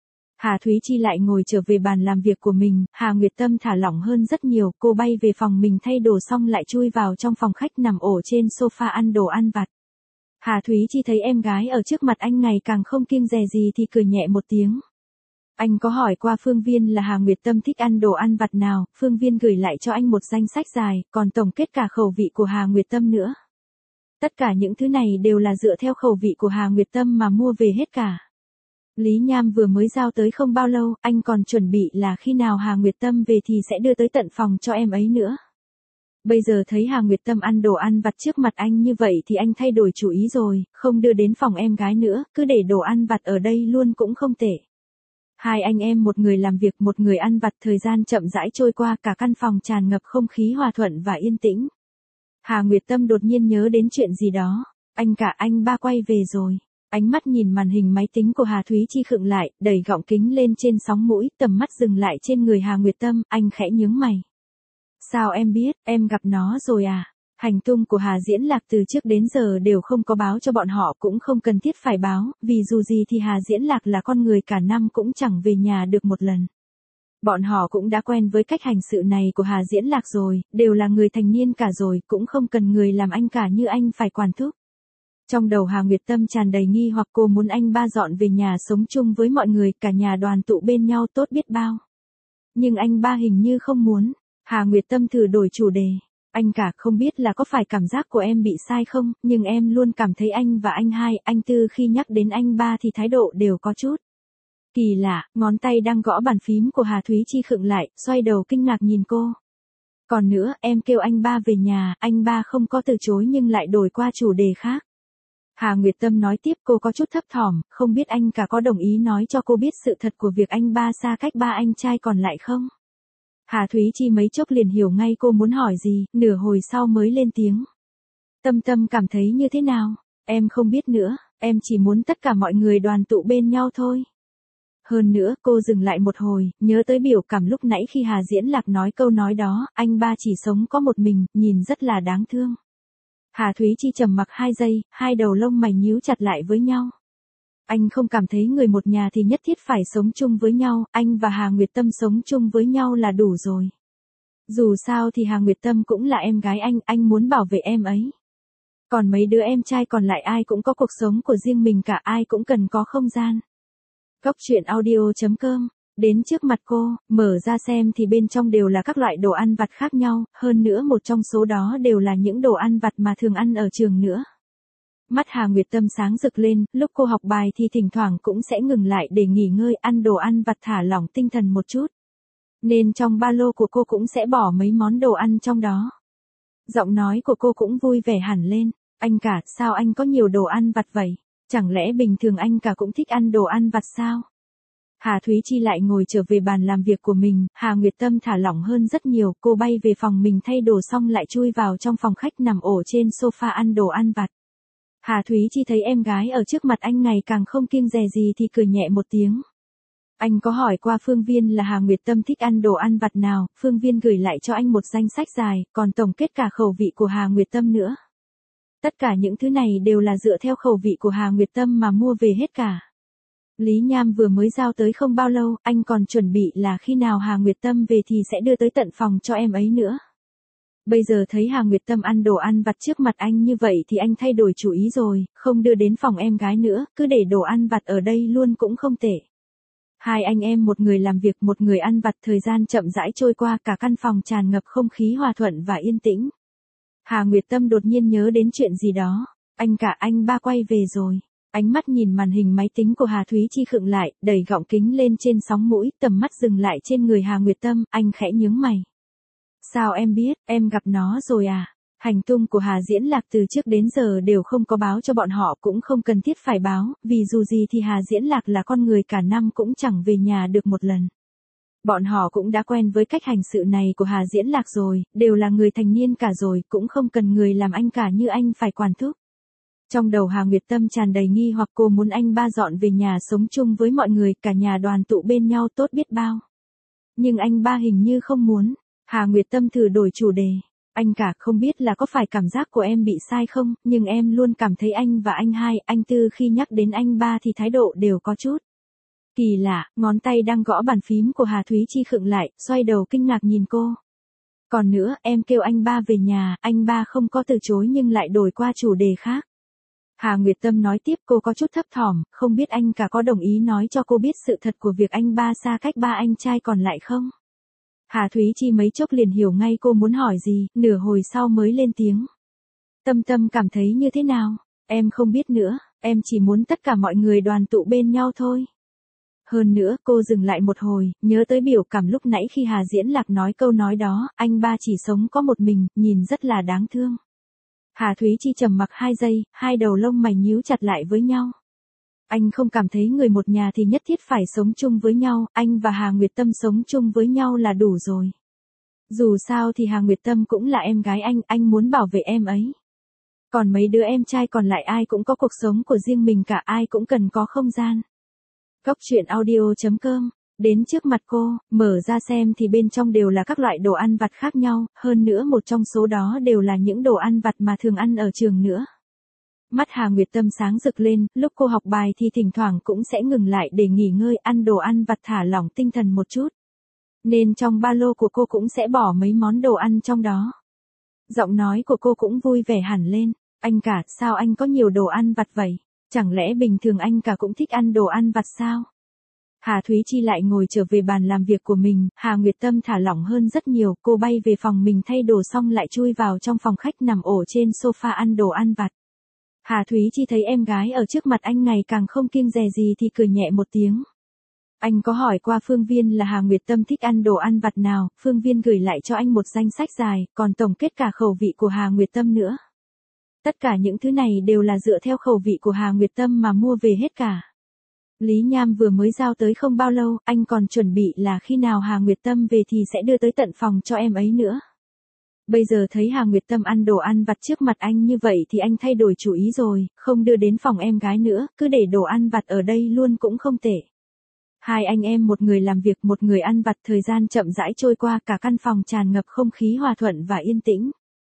Hà Thúy Chi lại ngồi trở về bàn làm việc của mình, Hà Nguyệt Tâm thả lỏng hơn rất nhiều, cô bay về phòng mình thay đồ xong lại chui vào trong phòng khách nằm ổ trên sofa ăn đồ ăn vặt. Hà Thúy Chi thấy em gái ở trước mặt anh ngày càng không kiêng dè gì thì cười nhẹ một tiếng. Anh có hỏi qua Phương Viên là Hà Nguyệt Tâm thích ăn đồ ăn vặt nào, Phương Viên gửi lại cho anh một danh sách dài, còn tổng kết cả khẩu vị của Hà Nguyệt Tâm nữa. Tất cả những thứ này đều là dựa theo khẩu vị của Hà Nguyệt Tâm mà mua về hết cả. Lý Nham vừa mới giao tới không bao lâu, anh còn chuẩn bị là khi nào Hà Nguyệt Tâm về thì sẽ đưa tới tận phòng cho em ấy nữa. Bây giờ thấy Hà Nguyệt Tâm ăn đồ ăn vặt trước mặt anh như vậy thì anh thay đổi chủ ý rồi, không đưa đến phòng em gái nữa, cứ để đồ ăn vặt ở đây luôn cũng không tệ. Hai anh em một người làm việc một người ăn vặt, thời gian chậm rãi trôi qua, cả căn phòng tràn ngập không khí hòa thuận và yên tĩnh. Hà Nguyệt Tâm đột nhiên nhớ đến chuyện gì đó. Anh cả, anh ba quay về rồi. Ánh mắt nhìn màn hình máy tính của Hà Thúy Chi khựng lại, đẩy gọng kính lên trên sóng mũi, tầm mắt dừng lại trên người Hà Nguyệt Tâm, anh khẽ nhướng mày. Sao em biết, em gặp nó rồi à? Hành tung của Hà Diễn Lạc từ trước đến giờ đều không có báo cho bọn họ, cũng không cần thiết phải báo, vì dù gì thì Hà Diễn Lạc là con người cả năm cũng chẳng về nhà được một lần. Bọn họ cũng đã quen với cách hành sự này của Hà Diễn Lạc rồi, đều là người thành niên cả rồi, cũng không cần người làm anh cả như anh phải quản thúc. Trong đầu Hà Nguyệt Tâm tràn đầy nghi hoặc, cô muốn anh ba dọn về nhà sống chung với mọi người, cả nhà đoàn tụ bên nhau tốt biết bao. Nhưng anh ba hình như không muốn. Hà Nguyệt Tâm thử đổi chủ đề. Anh cả, không biết là có phải cảm giác của em bị sai không, nhưng em luôn cảm thấy anh và anh hai, anh tư khi nhắc đến anh ba thì thái độ đều có chút kỳ lạ. Ngón tay đang gõ bàn phím của Hà Thúy Chi khựng lại, xoay đầu kinh ngạc nhìn cô. Còn nữa, em kêu anh ba về nhà, anh ba không có từ chối nhưng lại đổi qua chủ đề khác. Hà Nguyệt Tâm nói tiếp, cô có chút thấp thỏm, không biết anh cả có đồng ý nói cho cô biết sự thật của việc anh ba xa cách ba anh trai còn lại không? Hà Thúy Chi mấy chốc liền hiểu ngay cô muốn hỏi gì, nửa hồi sau mới lên tiếng. Tâm Tâm cảm thấy như thế nào? Em không biết nữa, em chỉ muốn tất cả mọi người đoàn tụ bên nhau thôi. Hơn nữa, cô dừng lại một hồi, nhớ tới biểu cảm lúc nãy khi Hà Diễn Lạc nói câu nói đó, anh ba chỉ sống có một mình, nhìn rất là đáng thương. Hà Thúy Chi trầm mặc hai giây, hai đầu lông mày nhíu chặt lại với nhau. Anh không cảm thấy người một nhà thì nhất thiết phải sống chung với nhau, anh và Hà Nguyệt Tâm sống chung với nhau là đủ rồi. Dù sao thì Hà Nguyệt Tâm cũng là em gái anh, anh muốn bảo vệ em ấy. Còn mấy đứa em trai còn lại ai cũng có cuộc sống của riêng mình cả, ai cũng cần có không gian. Góc truyện audio chấm com, đến trước mặt cô, mở ra xem thì bên trong đều là các loại đồ ăn vặt khác nhau, hơn nữa một trong số đó đều là những đồ ăn vặt mà thường ăn ở trường nữa. Mắt Hà Nguyệt Tâm sáng rực lên, lúc cô học bài thì thỉnh thoảng cũng sẽ ngừng lại để nghỉ ngơi ăn đồ ăn vặt thả lỏng tinh thần một chút. Nên trong ba lô của cô cũng sẽ bỏ mấy món đồ ăn trong đó. Giọng nói của cô cũng vui vẻ hẳn lên. Anh cả, sao anh có nhiều đồ ăn vặt vậy? Chẳng lẽ bình thường anh cả cũng thích ăn đồ ăn vặt sao? Hà Thúy Chi lại ngồi trở về bàn làm việc của mình, Hà Nguyệt Tâm thả lỏng hơn rất nhiều, cô bay về phòng mình thay đồ xong lại chui vào trong phòng khách nằm ổ trên sofa ăn đồ ăn vặt. Hà Thúy Chi thấy em gái ở trước mặt anh ngày càng không kiêng dè gì thì cười nhẹ một tiếng. Anh có hỏi qua Phương Viên là Hà Nguyệt Tâm thích ăn đồ ăn vặt nào, Phương Viên gửi lại cho anh một danh sách dài, còn tổng kết cả khẩu vị của Hà Nguyệt Tâm nữa. Tất cả những thứ này đều là dựa theo khẩu vị của Hà Nguyệt Tâm mà mua về hết cả. Lý Nham vừa mới giao tới không bao lâu, anh còn chuẩn bị là khi nào Hà Nguyệt Tâm về thì sẽ đưa tới tận phòng cho em ấy nữa. Bây giờ thấy Hà Nguyệt Tâm ăn đồ ăn vặt trước mặt anh như vậy thì anh thay đổi chủ ý rồi, không đưa đến phòng em gái nữa, cứ để đồ ăn vặt ở đây luôn cũng không tệ. Hai anh em một người làm việc một người ăn vặt, thời gian chậm rãi trôi qua, cả căn phòng tràn ngập không khí hòa thuận và yên tĩnh. Hà Nguyệt Tâm đột nhiên nhớ đến chuyện gì đó. Anh cả, anh ba quay về rồi. Ánh mắt nhìn màn hình máy tính của Hà Thúy Chi khựng lại, đẩy gọng kính lên trên sóng mũi, tầm mắt dừng lại trên người Hà Nguyệt Tâm, anh khẽ nhướng mày. Sao em biết, em gặp nó rồi à? Hành tung của Hà Diễn Lạc từ trước đến giờ đều không có báo cho bọn họ, cũng không cần thiết phải báo, vì dù gì thì Hà Diễn Lạc là con người cả năm cũng chẳng về nhà được một lần. Bọn họ cũng đã quen với cách hành sự này của Hà Diễn Lạc rồi, đều là người thành niên cả rồi, cũng không cần người làm anh cả như anh phải quản thúc. Trong đầu Hà Nguyệt Tâm tràn đầy nghi hoặc, cô muốn anh ba dọn về nhà sống chung với mọi người, cả nhà đoàn tụ bên nhau tốt biết bao. Nhưng anh ba hình như không muốn. Hà Nguyệt Tâm thử đổi chủ đề. Anh cả, không biết là có phải cảm giác của em bị sai không, nhưng em luôn cảm thấy anh và anh hai, anh tư khi nhắc đến anh ba thì thái độ đều có chút kỳ lạ. Ngón tay đang gõ bàn phím của Hà Thúy Chi khựng lại, xoay đầu kinh ngạc nhìn cô. Còn nữa, em kêu anh ba về nhà, anh ba không có từ chối nhưng lại đổi qua chủ đề khác. Hà Nguyệt Tâm nói tiếp, cô có chút thấp thỏm, không biết anh cả có đồng ý nói cho cô biết sự thật của việc anh ba xa cách ba anh trai còn lại không? Hà Thúy Chi mấy chốc liền hiểu ngay cô muốn hỏi gì, nửa hồi sau mới lên tiếng. Tâm Tâm cảm thấy như thế nào? Em không biết nữa, em chỉ muốn tất cả mọi người đoàn tụ bên nhau thôi. Hơn nữa, cô dừng lại một hồi, nhớ tới biểu cảm lúc nãy khi Hà Diễn Lạc nói câu nói đó, anh ba chỉ sống có một mình, nhìn rất là đáng thương. Hà Thúy Chi trầm mặc hai giây, hai đầu lông mày nhíu chặt lại với nhau. Anh không cảm thấy người một nhà thì nhất thiết phải sống chung với nhau, anh và Hà Nguyệt Tâm sống chung với nhau là đủ rồi. Dù sao thì Hà Nguyệt Tâm cũng là em gái anh, anh muốn bảo vệ em ấy. Còn mấy đứa em trai còn lại ai cũng có cuộc sống của riêng mình cả, ai cũng cần có không gian. Góc truyện audio chấm com, đến trước mặt cô, mở ra xem thì bên trong đều là các loại đồ ăn vặt khác nhau, hơn nữa một trong số đó đều là những đồ ăn vặt mà thường ăn ở trường nữa. Mắt Hà Nguyệt Tâm sáng rực lên, lúc cô học bài thì thỉnh thoảng cũng sẽ ngừng lại để nghỉ ngơi, ăn đồ ăn vặt thả lỏng tinh thần một chút. Nên trong ba lô của cô cũng sẽ bỏ mấy món đồ ăn trong đó. Giọng nói của cô cũng vui vẻ hẳn lên. Anh cả, sao anh có nhiều đồ ăn vặt vậy? Chẳng lẽ bình thường anh cả cũng thích ăn đồ ăn vặt sao? Hà Thúy Chi lại ngồi trở về bàn làm việc của mình, Hà Nguyệt Tâm thả lỏng hơn rất nhiều, cô bay về phòng mình thay đồ xong lại chui vào trong phòng khách nằm ổ trên sofa ăn đồ ăn vặt. Hà Thúy Chi thấy em gái ở trước mặt anh ngày càng không kiêng dè gì thì cười nhẹ một tiếng. Anh có hỏi qua Phương Viên là Hà Nguyệt Tâm thích ăn đồ ăn vặt nào, Phương Viên gửi lại cho anh một danh sách dài, còn tổng kết cả khẩu vị của Hà Nguyệt Tâm nữa. Tất cả những thứ này đều là dựa theo khẩu vị của Hà Nguyệt Tâm mà mua về hết cả. Lý Nham vừa mới giao tới không bao lâu, anh còn chuẩn bị là khi nào Hà Nguyệt Tâm về thì sẽ đưa tới tận phòng cho em ấy nữa. Bây giờ thấy Hà Nguyệt Tâm ăn đồ ăn vặt trước mặt anh như vậy thì anh thay đổi chủ ý rồi, không đưa đến phòng em gái nữa, cứ để đồ ăn vặt ở đây luôn cũng không tệ. Hai anh em một người làm việc một người ăn vặt, thời gian chậm rãi trôi qua, cả căn phòng tràn ngập không khí hòa thuận và yên tĩnh.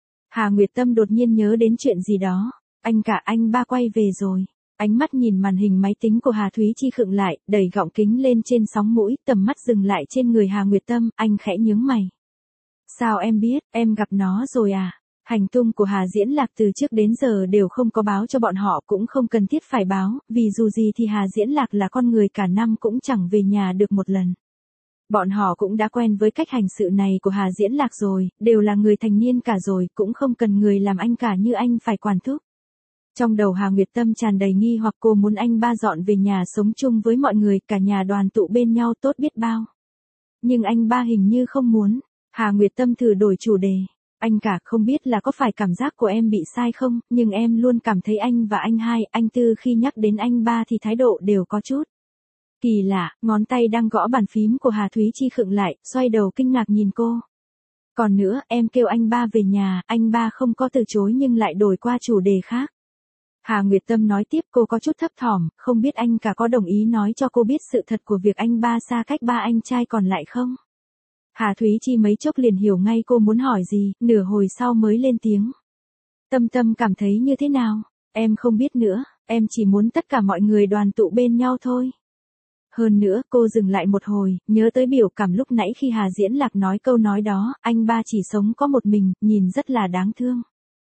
Hà Nguyệt Tâm đột nhiên nhớ đến chuyện gì đó. Anh cả, anh ba quay về rồi. Ánh mắt nhìn màn hình máy tính của Hà Thúy Chi khựng lại, đẩy gọng kính lên trên sóng mũi, tầm mắt dừng lại trên người Hà Nguyệt Tâm, anh khẽ nhướng mày. Sao em biết, em gặp nó rồi à? Hành tung của Hà Diễn Lạc từ trước đến giờ đều không có báo cho bọn họ, cũng không cần thiết phải báo, vì dù gì thì Hà Diễn Lạc là con người cả năm cũng chẳng về nhà được một lần. Bọn họ cũng đã quen với cách hành sự này của Hà Diễn Lạc rồi, đều là người thành niên cả rồi, cũng không cần người làm anh cả như anh phải quản thúc. Trong đầu Hà Nguyệt Tâm tràn đầy nghi hoặc, cô muốn anh ba dọn về nhà sống chung với mọi người, cả nhà đoàn tụ bên nhau tốt biết bao. Nhưng anh ba hình như không muốn. Hà Nguyệt Tâm thử đổi chủ đề. Anh cả, không biết là có phải cảm giác của em bị sai không, nhưng em luôn cảm thấy anh và anh hai, anh tư khi nhắc đến anh ba thì thái độ đều có chút kỳ lạ. Ngón tay đang gõ bàn phím của Hà Thúy Chi khựng lại, xoay đầu kinh ngạc nhìn cô. Còn nữa, em kêu anh ba về nhà, anh ba không có từ chối nhưng lại đổi qua chủ đề khác. Hà Nguyệt Tâm nói tiếp, cô có chút thấp thỏm, không biết anh cả có đồng ý nói cho cô biết sự thật của việc anh ba xa cách ba anh trai còn lại không? Hà Thúy Chi mấy chốc liền hiểu ngay cô muốn hỏi gì, nửa hồi sau mới lên tiếng. Tâm Tâm cảm thấy như thế nào? Em không biết nữa, em chỉ muốn tất cả mọi người đoàn tụ bên nhau thôi. Hơn nữa, cô dừng lại một hồi, nhớ tới biểu cảm lúc nãy khi Hà Diễn Lạc nói câu nói đó, anh ba chỉ sống có một mình, nhìn rất là đáng thương.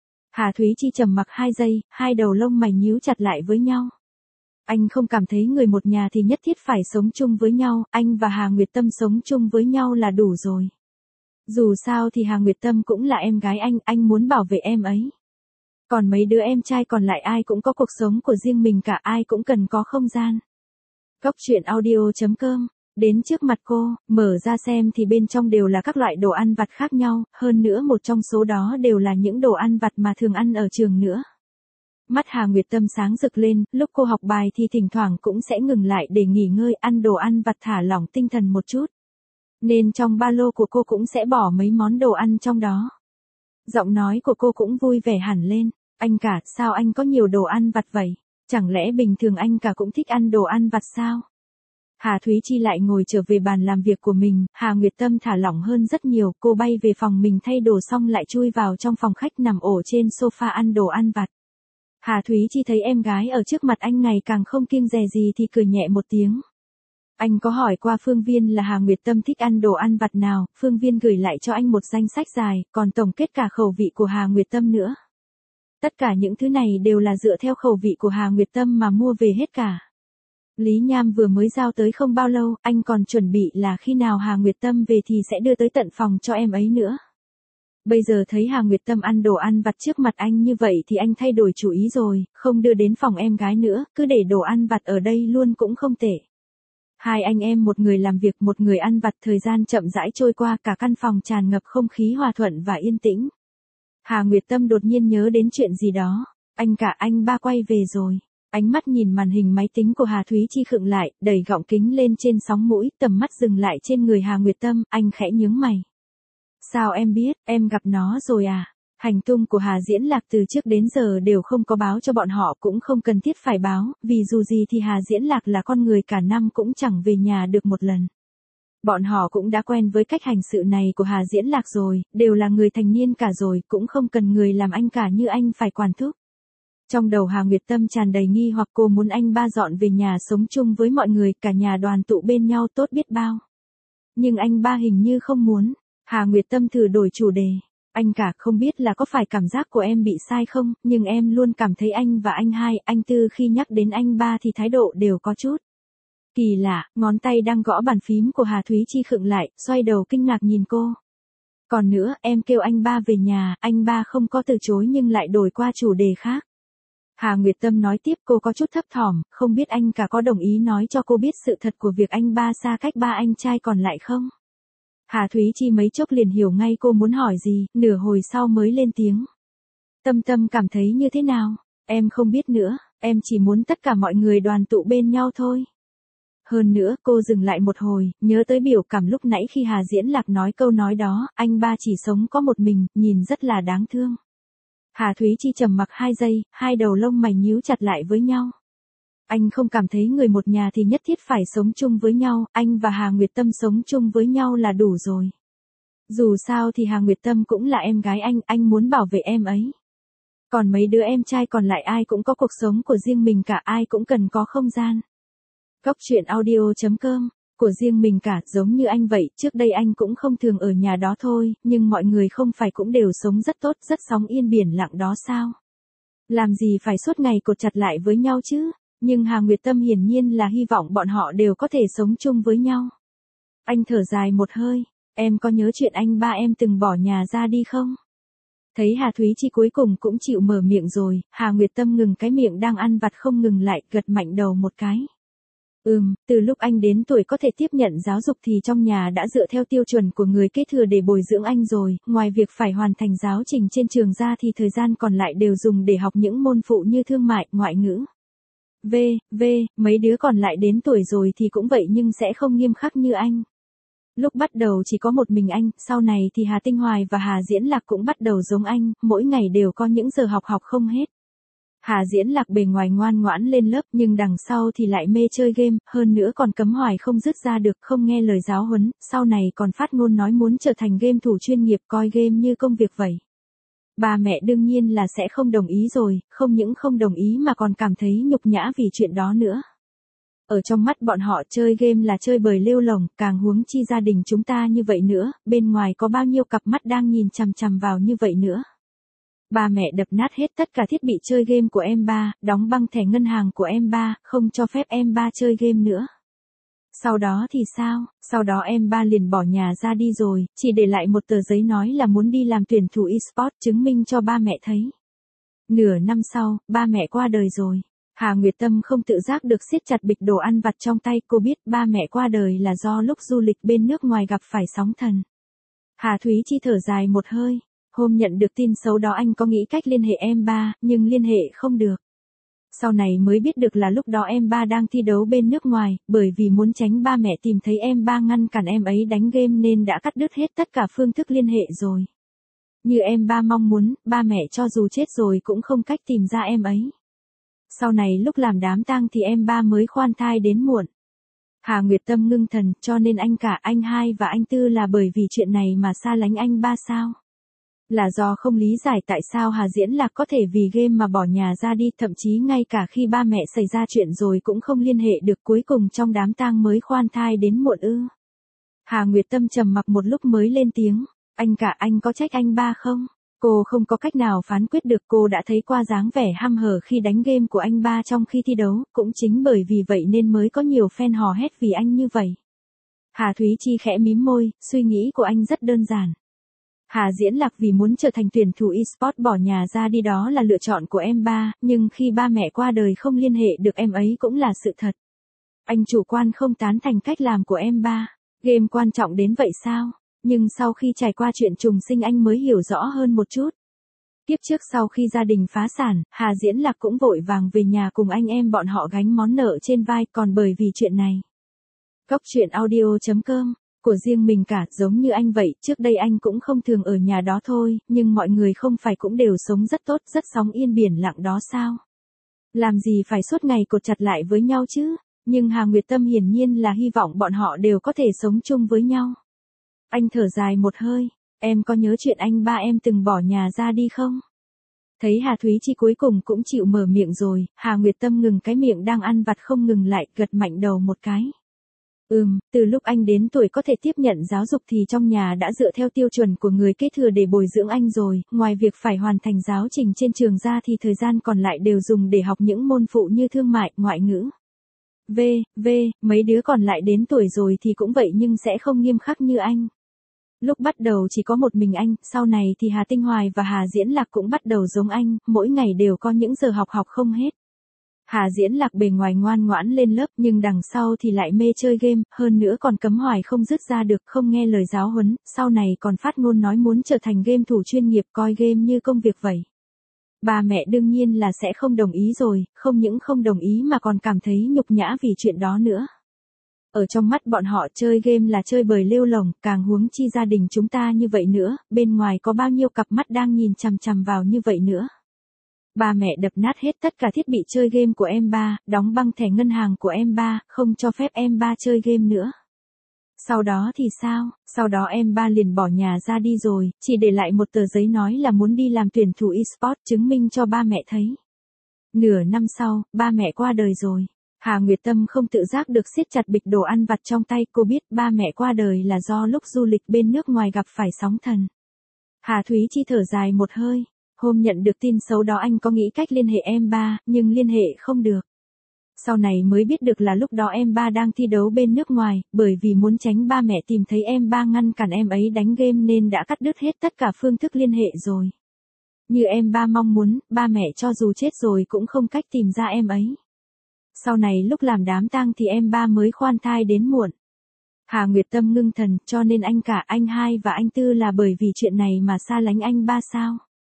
Hà Thúy Chi trầm mặc hai giây, hai đầu lông mày nhíu chặt lại với nhau. Anh không cảm thấy người một nhà thì nhất thiết phải sống chung với nhau, anh và Hà Nguyệt Tâm sống chung với nhau là đủ rồi. Dù sao thì Hà Nguyệt Tâm cũng là em gái anh, anh muốn bảo vệ em ấy. Còn mấy đứa em trai còn lại ai cũng có cuộc sống của riêng mình cả, ai cũng cần có không gian. Góc truyện audio chấm com, đến trước mặt cô, mở ra xem thì bên trong đều là các loại đồ ăn vặt khác nhau, hơn nữa một trong số đó đều là những đồ ăn vặt mà thường ăn ở trường nữa. Mắt Hà Nguyệt Tâm sáng rực lên, lúc cô học bài thì thỉnh thoảng cũng sẽ ngừng lại để nghỉ ngơi, ăn đồ ăn vặt thả lỏng tinh thần một chút. Nên trong ba lô của cô cũng sẽ bỏ mấy món đồ ăn trong đó. Giọng nói của cô cũng vui vẻ hẳn lên. Anh cả, sao anh có nhiều đồ ăn vặt vậy? Chẳng lẽ bình thường anh cả cũng thích ăn đồ ăn vặt sao? Hà Thúy Chi lại ngồi trở về bàn làm việc của mình, Hà Nguyệt Tâm thả lỏng hơn rất nhiều, cô bay về phòng mình thay đồ xong lại chui vào trong phòng khách nằm ổ trên sofa ăn đồ ăn vặt. Hà Thúy Chi thấy em gái ở trước mặt anh ngày càng không kiêng dè gì thì cười nhẹ một tiếng. Anh có hỏi qua Phương Viên là Hà Nguyệt Tâm thích ăn đồ ăn vặt nào, Phương Viên gửi lại cho anh một danh sách dài, còn tổng kết cả khẩu vị của Hà Nguyệt Tâm nữa. Tất cả những thứ này đều là dựa theo khẩu vị của Hà Nguyệt Tâm mà mua về hết cả. Lý Nham vừa mới giao tới không bao lâu, anh còn chuẩn bị là khi nào Hà Nguyệt Tâm về thì sẽ đưa tới tận phòng cho em ấy nữa. Bây giờ thấy Hà Nguyệt Tâm ăn đồ ăn vặt trước mặt anh như vậy thì anh thay đổi chủ ý rồi, không đưa đến phòng em gái nữa, cứ để đồ ăn vặt ở đây luôn cũng không tệ. Hai anh em một người làm việc một người ăn vặt, thời gian chậm rãi trôi qua, cả căn phòng tràn ngập không khí hòa thuận và yên tĩnh. Hà Nguyệt Tâm đột nhiên nhớ đến chuyện gì đó. Anh cả, anh ba quay về rồi. Ánh mắt nhìn màn hình máy tính của Hà Thúy Chi khựng lại, đẩy gọng kính lên trên sóng mũi, tầm mắt dừng lại trên người Hà Nguyệt Tâm, anh khẽ nhướng mày. Sao em biết, em gặp nó rồi à? Hành tung của Hà Diễn Lạc từ trước đến giờ đều không có báo cho bọn họ, cũng không cần thiết phải báo, vì dù gì thì Hà Diễn Lạc là con người cả năm cũng chẳng về nhà được một lần. Bọn họ cũng đã quen với cách hành sự này của Hà Diễn Lạc rồi, đều là người thành niên cả rồi, cũng không cần người làm anh cả như anh phải quản thúc. Trong đầu Hà Nguyệt Tâm tràn đầy nghi hoặc, cô muốn anh ba dọn về nhà sống chung với mọi người, cả nhà đoàn tụ bên nhau tốt biết bao. Nhưng anh ba hình như không muốn. Hà Nguyệt Tâm thử đổi chủ đề. Anh cả, không biết là có phải cảm giác của em bị sai không, nhưng em luôn cảm thấy anh và anh hai, anh tư khi nhắc đến anh ba thì thái độ đều có chút kỳ lạ. Ngón tay đang gõ bàn phím của Hà Thúy Chi khựng lại, xoay đầu kinh ngạc nhìn cô. Còn nữa, em kêu anh ba về nhà, anh ba không có từ chối nhưng lại đổi qua chủ đề khác. Hà Nguyệt Tâm nói tiếp, cô có chút thấp thỏm, không biết anh cả có đồng ý nói cho cô biết sự thật của việc anh ba xa cách ba anh trai còn lại không? Hà Thúy Chi mấy chốc liền hiểu ngay cô muốn hỏi gì, nửa hồi sau mới lên tiếng. Tâm Tâm cảm thấy như thế nào? Em không biết nữa, em chỉ muốn tất cả mọi người đoàn tụ bên nhau thôi. Hơn nữa, cô dừng lại một hồi, nhớ tới biểu cảm lúc nãy khi Hà Diễn Lạc nói câu nói đó, anh ba chỉ sống có một mình, nhìn rất là đáng thương. Hà Thúy Chi trầm mặc hai giây, hai đầu lông mày nhíu chặt lại với nhau. Anh không cảm thấy người một nhà thì nhất thiết phải sống chung với nhau, anh và Hà Nguyệt Tâm sống chung với nhau là đủ rồi. Dù sao thì Hà Nguyệt Tâm cũng là em gái anh, anh muốn bảo vệ em ấy. Còn mấy đứa em trai còn lại ai cũng có cuộc sống của riêng mình cả, ai cũng cần có không gian. Góc truyện audio chấm com, của riêng mình cả, giống như anh vậy, trước đây anh cũng không thường ở nhà đó thôi, nhưng mọi người không phải cũng đều sống rất tốt, rất sóng yên biển lặng đó sao? Làm gì phải suốt ngày cột chặt lại với nhau chứ? Nhưng Hà Nguyệt Tâm hiển nhiên là hy vọng bọn họ đều có thể sống chung với nhau. Anh thở dài một hơi, em có nhớ chuyện anh ba em từng bỏ nhà ra đi không? Thấy Hà Thúy Chi cuối cùng cũng chịu mở miệng rồi, Hà Nguyệt Tâm ngừng cái miệng đang ăn vặt không ngừng lại, gật mạnh đầu một cái. Ừm, từ lúc anh đến tuổi có thể tiếp nhận giáo dục thì trong nhà đã dựa theo tiêu chuẩn của người kế thừa để bồi dưỡng anh rồi, ngoài việc phải hoàn thành giáo trình trên trường ra thì thời gian còn lại đều dùng để học những môn phụ như thương mại, ngoại ngữ. V, V, mấy đứa còn lại đến tuổi rồi thì cũng vậy nhưng sẽ không nghiêm khắc như anh. Lúc bắt đầu chỉ có một mình anh, sau này thì Hà Tinh Hoài và Hà Diễn Lạc cũng bắt đầu giống anh, mỗi ngày đều có những giờ học học không hết. Hà Diễn Lạc bề ngoài ngoan ngoãn lên lớp nhưng đằng sau thì lại mê chơi game, hơn nữa còn cấm hoài không dứt ra được, không nghe lời giáo huấn, sau này còn phát ngôn nói muốn trở thành game thủ chuyên nghiệp, coi game như công việc vậy. Ba mẹ đương nhiên là sẽ không đồng ý rồi, không những không đồng ý mà còn cảm thấy nhục nhã vì chuyện đó nữa. Ở trong mắt bọn họ chơi game là chơi bời lêu lổng, càng huống chi gia đình chúng ta như vậy nữa, bên ngoài có bao nhiêu cặp mắt đang nhìn chằm chằm vào như vậy nữa. Ba mẹ đập nát hết tất cả thiết bị chơi game của em ba, đóng băng thẻ ngân hàng của em ba, không cho phép em ba chơi game nữa. Sau đó thì sao? Sau đó em ba liền bỏ nhà ra đi rồi, chỉ để lại một tờ giấy nói là muốn đi làm tuyển thủ e-sport, chứng minh cho ba mẹ thấy. Nửa năm sau, ba mẹ qua đời rồi. Hà Nguyệt Tâm không tự giác được siết chặt bịch đồ ăn vặt trong tay, cô biết ba mẹ qua đời là do lúc du lịch bên nước ngoài gặp phải sóng thần. Hà Thúy Chi thở dài một hơi. Hôm nhận được tin xấu đó anh có nghĩ cách liên hệ em ba, nhưng liên hệ không được. Sau này mới biết được là lúc đó em ba đang thi đấu bên nước ngoài, bởi vì muốn tránh ba mẹ tìm thấy em ba ngăn cản em ấy đánh game nên đã cắt đứt hết tất cả phương thức liên hệ rồi. Như em ba mong muốn, ba mẹ cho dù chết rồi cũng không cách tìm ra em ấy. Sau này lúc làm đám tang thì em ba mới khoan thai đến muộn. Hà Nguyệt Tâm ngưng thần, cho nên anh cả, anh hai và anh tư là bởi vì chuyện này mà xa lánh anh ba sao? Là do không lý giải tại sao Hà Diễn Lạc có thể vì game mà bỏ nhà ra đi, thậm chí ngay cả khi ba mẹ xảy ra chuyện rồi cũng không liên hệ được, cuối cùng trong đám tang mới khoan thai đến muộn ư? Hà Nguyệt Tâm trầm mặc một lúc mới lên tiếng, anh cả, anh có trách anh ba không? Cô không có cách nào phán quyết được, cô đã thấy qua dáng vẻ hăm hở khi đánh game của anh ba trong khi thi đấu, cũng chính bởi vì vậy nên mới có nhiều fan hò hét vì anh như vậy. Hà Thúy Chi khẽ mím môi, suy nghĩ của anh rất đơn giản. Hà Diễn Lạc vì muốn trở thành tuyển thủ eSports bỏ nhà ra đi đó là lựa chọn của em ba, nhưng khi ba mẹ qua đời không liên hệ được em ấy cũng là sự thật. Anh chủ quan không tán thành cách làm của em ba. Game quan trọng đến vậy sao? Nhưng sau khi trải qua chuyện trùng sinh anh mới hiểu rõ hơn một chút. Tiếp trước sau khi gia đình phá sản, Hà Diễn Lạc cũng vội vàng về nhà cùng anh em bọn họ gánh món nợ trên vai, còn bởi vì chuyện này. Cốc truyện audio chấm com, của riêng mình cả, giống như anh vậy, trước đây anh cũng không thường ở nhà đó thôi, nhưng mọi người không phải cũng đều sống rất tốt, rất sóng yên biển lặng đó sao? Làm gì phải suốt ngày cột chặt lại với nhau chứ? Nhưng Hà Nguyệt Tâm hiển nhiên là hy vọng bọn họ đều có thể sống chung với nhau. Anh thở dài một hơi, em có nhớ chuyện anh ba em từng bỏ nhà ra đi không? Thấy Hà Thúy Chi cuối cùng cũng chịu mở miệng rồi, Hà Nguyệt Tâm ngừng cái miệng đang ăn vặt không ngừng lại, gật mạnh đầu một cái. Ừm, từ lúc anh đến tuổi có thể tiếp nhận giáo dục thì trong nhà đã dựa theo tiêu chuẩn của người kế thừa để bồi dưỡng anh rồi, ngoài việc phải hoàn thành giáo trình trên trường ra thì thời gian còn lại đều dùng để học những môn phụ như thương mại, ngoại ngữ. V, V, mấy đứa còn lại đến tuổi rồi thì cũng vậy nhưng sẽ không nghiêm khắc như anh. Lúc bắt đầu chỉ có một mình anh, sau này thì Hà Tinh Hoài và Hà Diễn Lạc cũng bắt đầu giống anh, mỗi ngày đều có những giờ học học không hết. Hà Diễn Lạc bề ngoài ngoan ngoãn lên lớp nhưng đằng sau thì lại mê chơi game, hơn nữa còn cấm hoài không dứt ra được, không nghe lời giáo huấn, sau này còn phát ngôn nói muốn trở thành game thủ chuyên nghiệp, coi game như công việc vậy. Ba mẹ đương nhiên là sẽ không đồng ý rồi, không những không đồng ý mà còn cảm thấy nhục nhã vì chuyện đó nữa. Ở trong mắt bọn họ chơi game là chơi bời lêu lổng, càng huống chi gia đình chúng ta như vậy nữa, bên ngoài có bao nhiêu cặp mắt đang nhìn chằm chằm vào như vậy nữa. Ba mẹ đập nát hết tất cả thiết bị chơi game của em ba, đóng băng thẻ ngân hàng của em ba, không cho phép em ba chơi game nữa. Sau đó thì sao? Sau đó em ba liền bỏ nhà ra đi rồi, chỉ để lại một tờ giấy nói là muốn đi làm tuyển thủ eSports, chứng minh cho ba mẹ thấy. Nửa năm sau, ba mẹ qua đời rồi. Hà Nguyệt Tâm không tự giác được siết chặt bịch đồ ăn vặt trong tay, cô biết ba mẹ qua đời là do lúc du lịch bên nước ngoài gặp phải sóng thần. Hà Thúy Chi thở dài một hơi, hôm nhận được tin xấu đó anh có nghĩ cách liên hệ em ba, nhưng liên hệ không được. Sau này mới biết được là lúc đó em ba đang thi đấu bên nước ngoài, bởi vì muốn tránh ba mẹ tìm thấy em ba ngăn cản em ấy đánh game nên đã cắt đứt hết tất cả phương thức liên hệ rồi. Như em ba mong muốn, ba mẹ cho dù chết rồi cũng không cách tìm ra em ấy. Sau này lúc làm đám tang thì em ba mới khoan thai đến muộn. Hà Nguyệt Tâm ngưng thần, cho nên anh cả, anh hai và anh tư là bởi vì chuyện này mà xa lánh anh ba sao?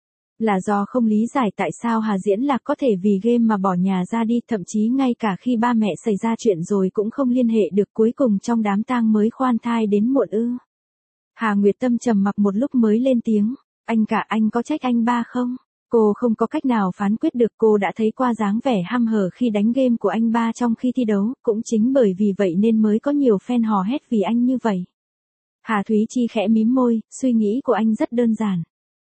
Là do không lý giải tại sao Hà Diễn Lạc có thể vì game mà bỏ nhà ra đi, thậm chí ngay cả khi ba mẹ xảy ra chuyện rồi cũng không liên hệ được, cuối cùng trong đám tang mới khoan thai đến muộn ư? Hà Nguyệt Tâm trầm mặc một lúc mới lên tiếng, anh cả, anh có trách anh ba không? Cô không có cách nào phán quyết được, cô đã thấy qua dáng vẻ hăm hở khi đánh game của anh ba trong khi thi đấu, cũng chính bởi vì vậy nên mới có nhiều fan hò hét vì anh như vậy. Hà Thúy Chi khẽ mím môi, suy nghĩ của anh rất đơn giản.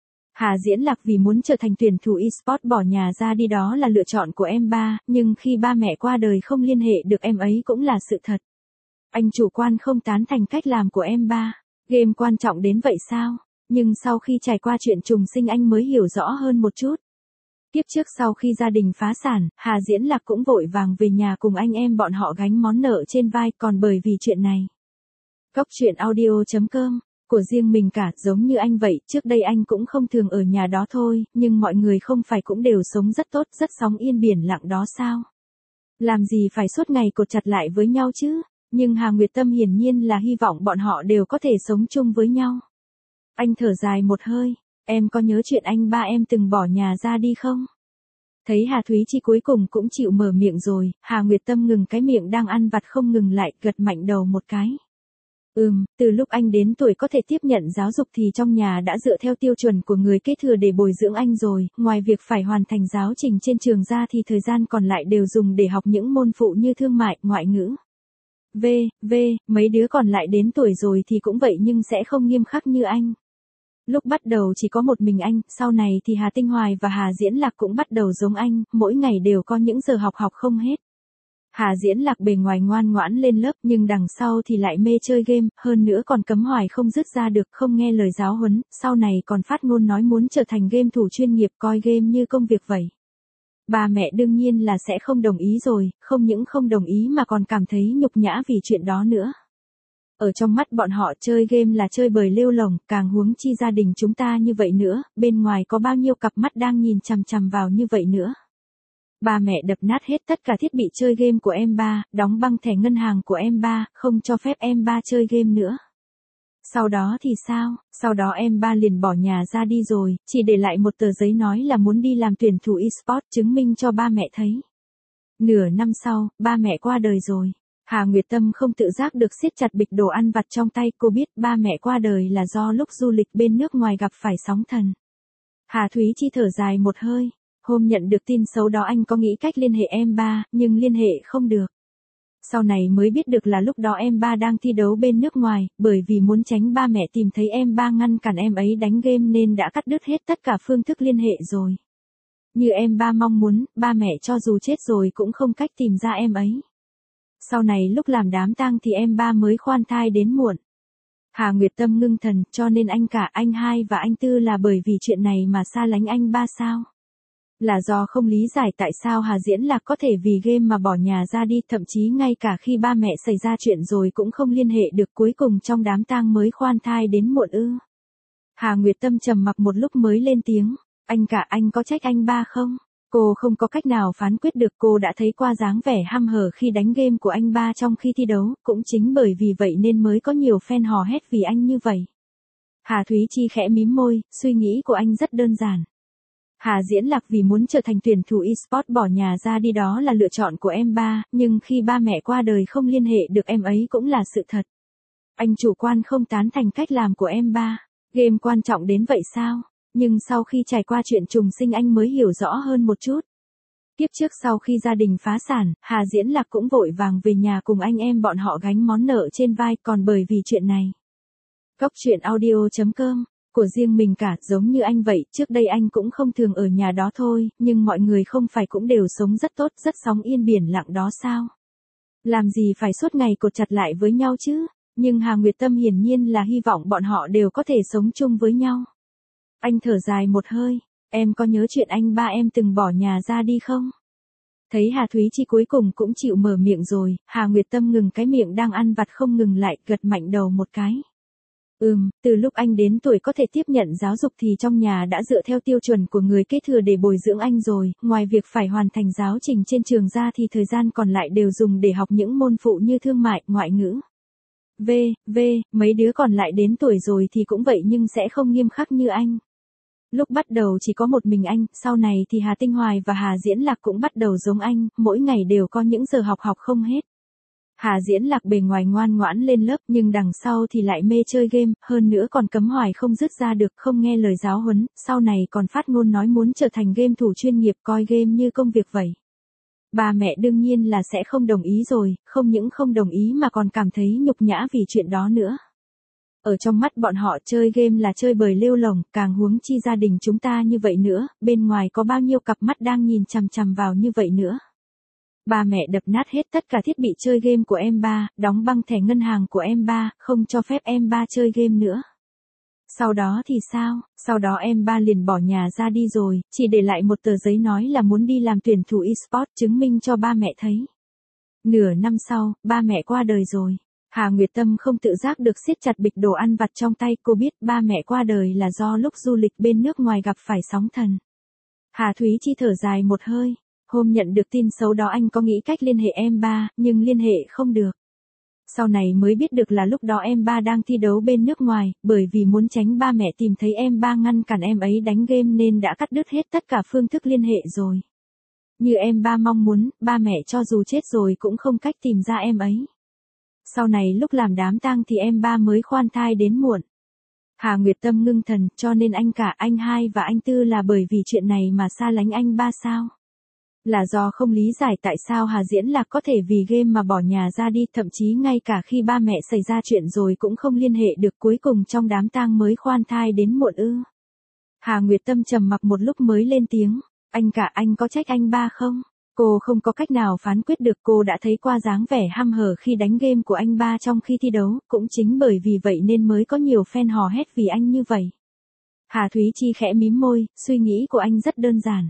Hà Diễn Lạc vì muốn trở thành tuyển thủ eSports bỏ nhà ra đi đó là lựa chọn của em ba, nhưng khi ba mẹ qua đời không liên hệ được em ấy cũng là sự thật. Anh chủ quan không tán thành cách làm của em ba. Game quan trọng đến vậy sao? Nhưng sau khi trải qua chuyện trùng sinh anh mới hiểu rõ hơn một chút. Tiếp trước sau khi gia đình phá sản, Hà Diễn Lạc cũng vội vàng về nhà cùng anh em bọn họ gánh món nợ trên vai, còn bởi vì chuyện này. Cốc truyện audio chấm com, của riêng mình cả, giống như anh vậy, trước đây anh cũng không thường ở nhà đó thôi, nhưng mọi người không phải cũng đều sống rất tốt, rất sóng yên biển lặng đó sao? Làm gì phải suốt ngày cột chặt lại với nhau chứ? Nhưng Hà Nguyệt Tâm hiển nhiên là hy vọng bọn họ đều có thể sống chung với nhau. Anh thở dài một hơi, em có nhớ chuyện anh ba em từng bỏ nhà ra đi không? Thấy Hà Thúy Chi cuối cùng cũng chịu mở miệng rồi, Hà Nguyệt Tâm ngừng cái miệng đang ăn vặt không ngừng lại, gật mạnh đầu một cái. Ừm, từ lúc anh đến tuổi có thể tiếp nhận giáo dục thì trong nhà đã dựa theo tiêu chuẩn của người kế thừa để bồi dưỡng anh rồi, ngoài việc phải hoàn thành giáo trình trên trường ra thì thời gian còn lại đều dùng để học những môn phụ như thương mại, ngoại ngữ. V, V, mấy đứa còn lại đến tuổi rồi thì cũng vậy nhưng sẽ không nghiêm khắc như anh. Lúc bắt đầu chỉ có một mình anh, sau này thì Hà Tinh Hoài và Hà Diễn Lạc cũng bắt đầu giống anh, mỗi ngày đều có những giờ học học không hết. Hà Diễn Lạc bề ngoài ngoan ngoãn lên lớp nhưng đằng sau thì lại mê chơi game, hơn nữa còn cấm hoài không dứt ra được, không nghe lời giáo huấn, sau này còn phát ngôn nói muốn trở thành game thủ chuyên nghiệp, coi game như công việc vậy. Ba mẹ đương nhiên là sẽ không đồng ý rồi, không những không đồng ý mà còn cảm thấy nhục nhã vì chuyện đó nữa. Ở trong mắt bọn họ chơi game là chơi bời lêu lổng, càng huống chi gia đình chúng ta như vậy nữa, bên ngoài có bao nhiêu cặp mắt đang nhìn chằm chằm vào như vậy nữa. Ba mẹ đập nát hết tất cả thiết bị chơi game của em ba, đóng băng thẻ ngân hàng của em ba, không cho phép em ba chơi game nữa. Sau đó thì sao? Sau đó em ba liền bỏ nhà ra đi rồi, chỉ để lại một tờ giấy nói là muốn đi làm tuyển thủ eSports chứng minh cho ba mẹ thấy. Nửa năm sau, ba mẹ qua đời rồi. Hà Nguyệt Tâm không tự giác được siết chặt bịch đồ ăn vặt trong tay, cô biết ba mẹ qua đời là do lúc du lịch bên nước ngoài gặp phải sóng thần. Hà Thúy Chi thở dài một hơi. Hôm nhận được tin xấu đó anh có nghĩ cách liên hệ em ba, nhưng liên hệ không được. Sau này mới biết được là lúc đó em ba đang thi đấu bên nước ngoài, bởi vì muốn tránh ba mẹ tìm thấy em ba ngăn cản em ấy đánh game nên đã cắt đứt hết tất cả phương thức liên hệ rồi. Như em ba mong muốn, ba mẹ cho dù chết rồi cũng không cách tìm ra em ấy. Sau này lúc làm đám tang thì em ba mới khoan thai đến muộn. Hà Nguyệt Tâm ngưng thần, cho nên anh cả, anh hai và anh tư là bởi vì chuyện này mà xa lánh anh ba sao? Là do không lý giải tại sao Hà Diễn Lạc có thể vì game mà bỏ nhà ra đi, thậm chí ngay cả khi ba mẹ xảy ra chuyện rồi cũng không liên hệ được, cuối cùng trong đám tang mới khoan thai đến muộn ư. Hà Nguyệt Tâm trầm mặc một lúc mới lên tiếng, anh cả, anh có trách anh ba không? Cô không có cách nào phán quyết được, cô đã thấy qua dáng vẻ hăm hở khi đánh game của anh ba trong khi thi đấu, cũng chính bởi vì vậy nên mới có nhiều fan hò hét vì anh như vậy. Hà Thúy Chi khẽ mím môi, suy nghĩ của anh rất đơn giản. Hà Diễn Lạc vì muốn trở thành tuyển thủ eSports bỏ nhà ra đi đó là lựa chọn của em ba, nhưng khi ba mẹ qua đời không liên hệ được em ấy cũng là sự thật. Anh chủ quan không tán thành cách làm của em ba. Game quan trọng đến vậy sao? Nhưng sau khi trải qua chuyện trùng sinh anh mới hiểu rõ hơn một chút. Tiếp trước sau khi gia đình phá sản, Hà Diễn Lạc cũng vội vàng về nhà cùng anh em bọn họ gánh món nợ trên vai, còn bởi vì chuyện này. Góc truyện audio chấm com của riêng mình cả, giống như anh vậy, trước đây anh cũng không thường ở nhà đó thôi, nhưng mọi người không phải cũng đều sống rất tốt, rất sóng yên biển lặng đó sao? Làm gì phải suốt ngày cột chặt lại với nhau chứ? Nhưng Hà Nguyệt Tâm hiển nhiên là hy vọng bọn họ đều có thể sống chung với nhau. Anh thở dài một hơi, em có nhớ chuyện anh ba em từng bỏ nhà ra đi không? Thấy Hà Thúy Chi cuối cùng cũng chịu mở miệng rồi, Hà Nguyệt Tâm ngừng cái miệng đang ăn vặt không ngừng lại, gật mạnh đầu một cái. Ừm, từ lúc anh đến tuổi có thể tiếp nhận giáo dục thì trong nhà đã dựa theo tiêu chuẩn của người kế thừa để bồi dưỡng anh rồi, ngoài việc phải hoàn thành giáo trình trên trường ra thì thời gian còn lại đều dùng để học những môn phụ như thương mại, ngoại ngữ. V, V, mấy đứa còn lại đến tuổi rồi thì cũng vậy nhưng sẽ không nghiêm khắc như anh. Lúc bắt đầu chỉ có một mình anh, sau này thì Hà Tinh Hoài và Hà Diễn Lạc cũng bắt đầu giống anh, mỗi ngày đều có những giờ học học không hết. Hà Diễn Lạc bề ngoài ngoan ngoãn lên lớp nhưng đằng sau thì lại mê chơi game, hơn nữa còn cấm hoài không dứt ra được, không nghe lời giáo huấn, sau này còn phát ngôn nói muốn trở thành game thủ chuyên nghiệp, coi game như công việc vậy. Ba mẹ đương nhiên là sẽ không đồng ý rồi, không những không đồng ý mà còn cảm thấy nhục nhã vì chuyện đó nữa. Ở trong mắt bọn họ chơi game là chơi bời lêu lổng, càng huống chi gia đình chúng ta như vậy nữa, bên ngoài có bao nhiêu cặp mắt đang nhìn chằm chằm vào như vậy nữa. Ba mẹ đập nát hết tất cả thiết bị chơi game của em ba, đóng băng thẻ ngân hàng của em ba, không cho phép em ba chơi game nữa. Sau đó thì sao? Sau đó em ba liền bỏ nhà ra đi rồi, chỉ để lại một tờ giấy nói là muốn đi làm tuyển thủ eSports chứng minh cho ba mẹ thấy. Nửa năm sau, ba mẹ qua đời rồi. Hà Nguyệt Tâm không tự giác được siết chặt bịch đồ ăn vặt trong tay, cô biết ba mẹ qua đời là do lúc du lịch bên nước ngoài gặp phải sóng thần. Hà Thúy Chi thở dài một hơi. Hôm nhận được tin xấu đó anh có nghĩ cách liên hệ em ba, nhưng liên hệ không được. Sau này mới biết được là lúc đó em ba đang thi đấu bên nước ngoài, bởi vì muốn tránh ba mẹ tìm thấy em ba ngăn cản em ấy đánh game nên đã cắt đứt hết tất cả phương thức liên hệ rồi. Như em ba mong muốn, ba mẹ cho dù chết rồi cũng không cách tìm ra em ấy. Sau này lúc làm đám tang thì em ba mới khoan thai đến muộn. Hà Nguyệt Tâm ngưng thần, cho nên anh cả, anh hai và anh tư là bởi vì chuyện này mà xa lánh anh ba sao? Là do không lý giải tại sao Hà Diễn Lạc có thể vì game mà bỏ nhà ra đi, thậm chí ngay cả khi ba mẹ xảy ra chuyện rồi cũng không liên hệ được, cuối cùng trong đám tang mới khoan thai đến muộn ư? Hà Nguyệt Tâm trầm mặc một lúc mới lên tiếng, anh cả, anh có trách anh ba không? Cô không có cách nào phán quyết được, cô đã thấy qua dáng vẻ hăm hở khi đánh game của anh ba trong khi thi đấu, cũng chính bởi vì vậy nên mới có nhiều fan hò hét vì anh như vậy. Hà Thúy Chi khẽ mím môi, suy nghĩ của anh rất đơn giản.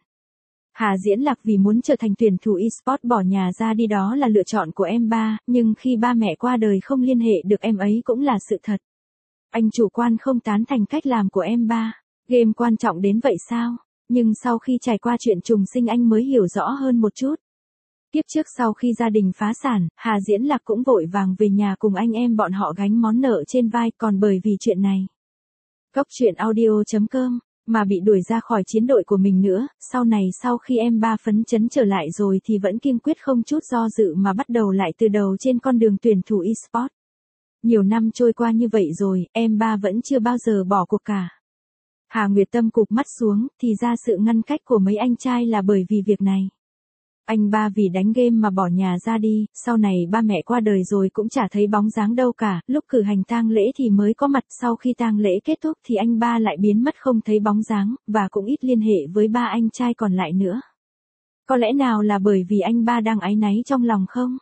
Hà Diễn Lạc vì muốn trở thành tuyển thủ eSports bỏ nhà ra đi đó là lựa chọn của em ba, nhưng khi ba mẹ qua đời không liên hệ được em ấy cũng là sự thật. Anh chủ quan không tán thành cách làm của em ba. Game quan trọng đến vậy sao? Nhưng sau khi trải qua chuyện trùng sinh anh mới hiểu rõ hơn một chút. Kiếp trước sau khi gia đình phá sản, Hà Diễn Lạc cũng vội vàng về nhà cùng anh em bọn họ gánh món nợ trên vai, còn bởi vì chuyện này. Cốc truyện audio chấm com mà bị đuổi ra khỏi chiến đội của mình nữa, sau này sau khi em ba phấn chấn trở lại rồi thì vẫn kiên quyết không chút do dự mà bắt đầu lại từ đầu trên con đường tuyển thủ eSports. Nhiều năm trôi qua như vậy rồi, em ba vẫn chưa bao giờ bỏ cuộc cả. Hà Nguyệt Tâm cụp mắt xuống, thì ra sự ngăn cách của mấy anh trai là bởi vì việc này. Anh ba vì đánh game mà bỏ nhà ra đi, sau này ba mẹ qua đời rồi cũng chả thấy bóng dáng đâu cả, lúc cử hành tang lễ thì mới có mặt, sau khi tang lễ kết thúc thì anh ba lại biến mất không thấy bóng dáng, và cũng ít liên hệ với ba anh trai còn lại nữa. Có lẽ nào là bởi vì anh ba đang áy náy trong lòng không?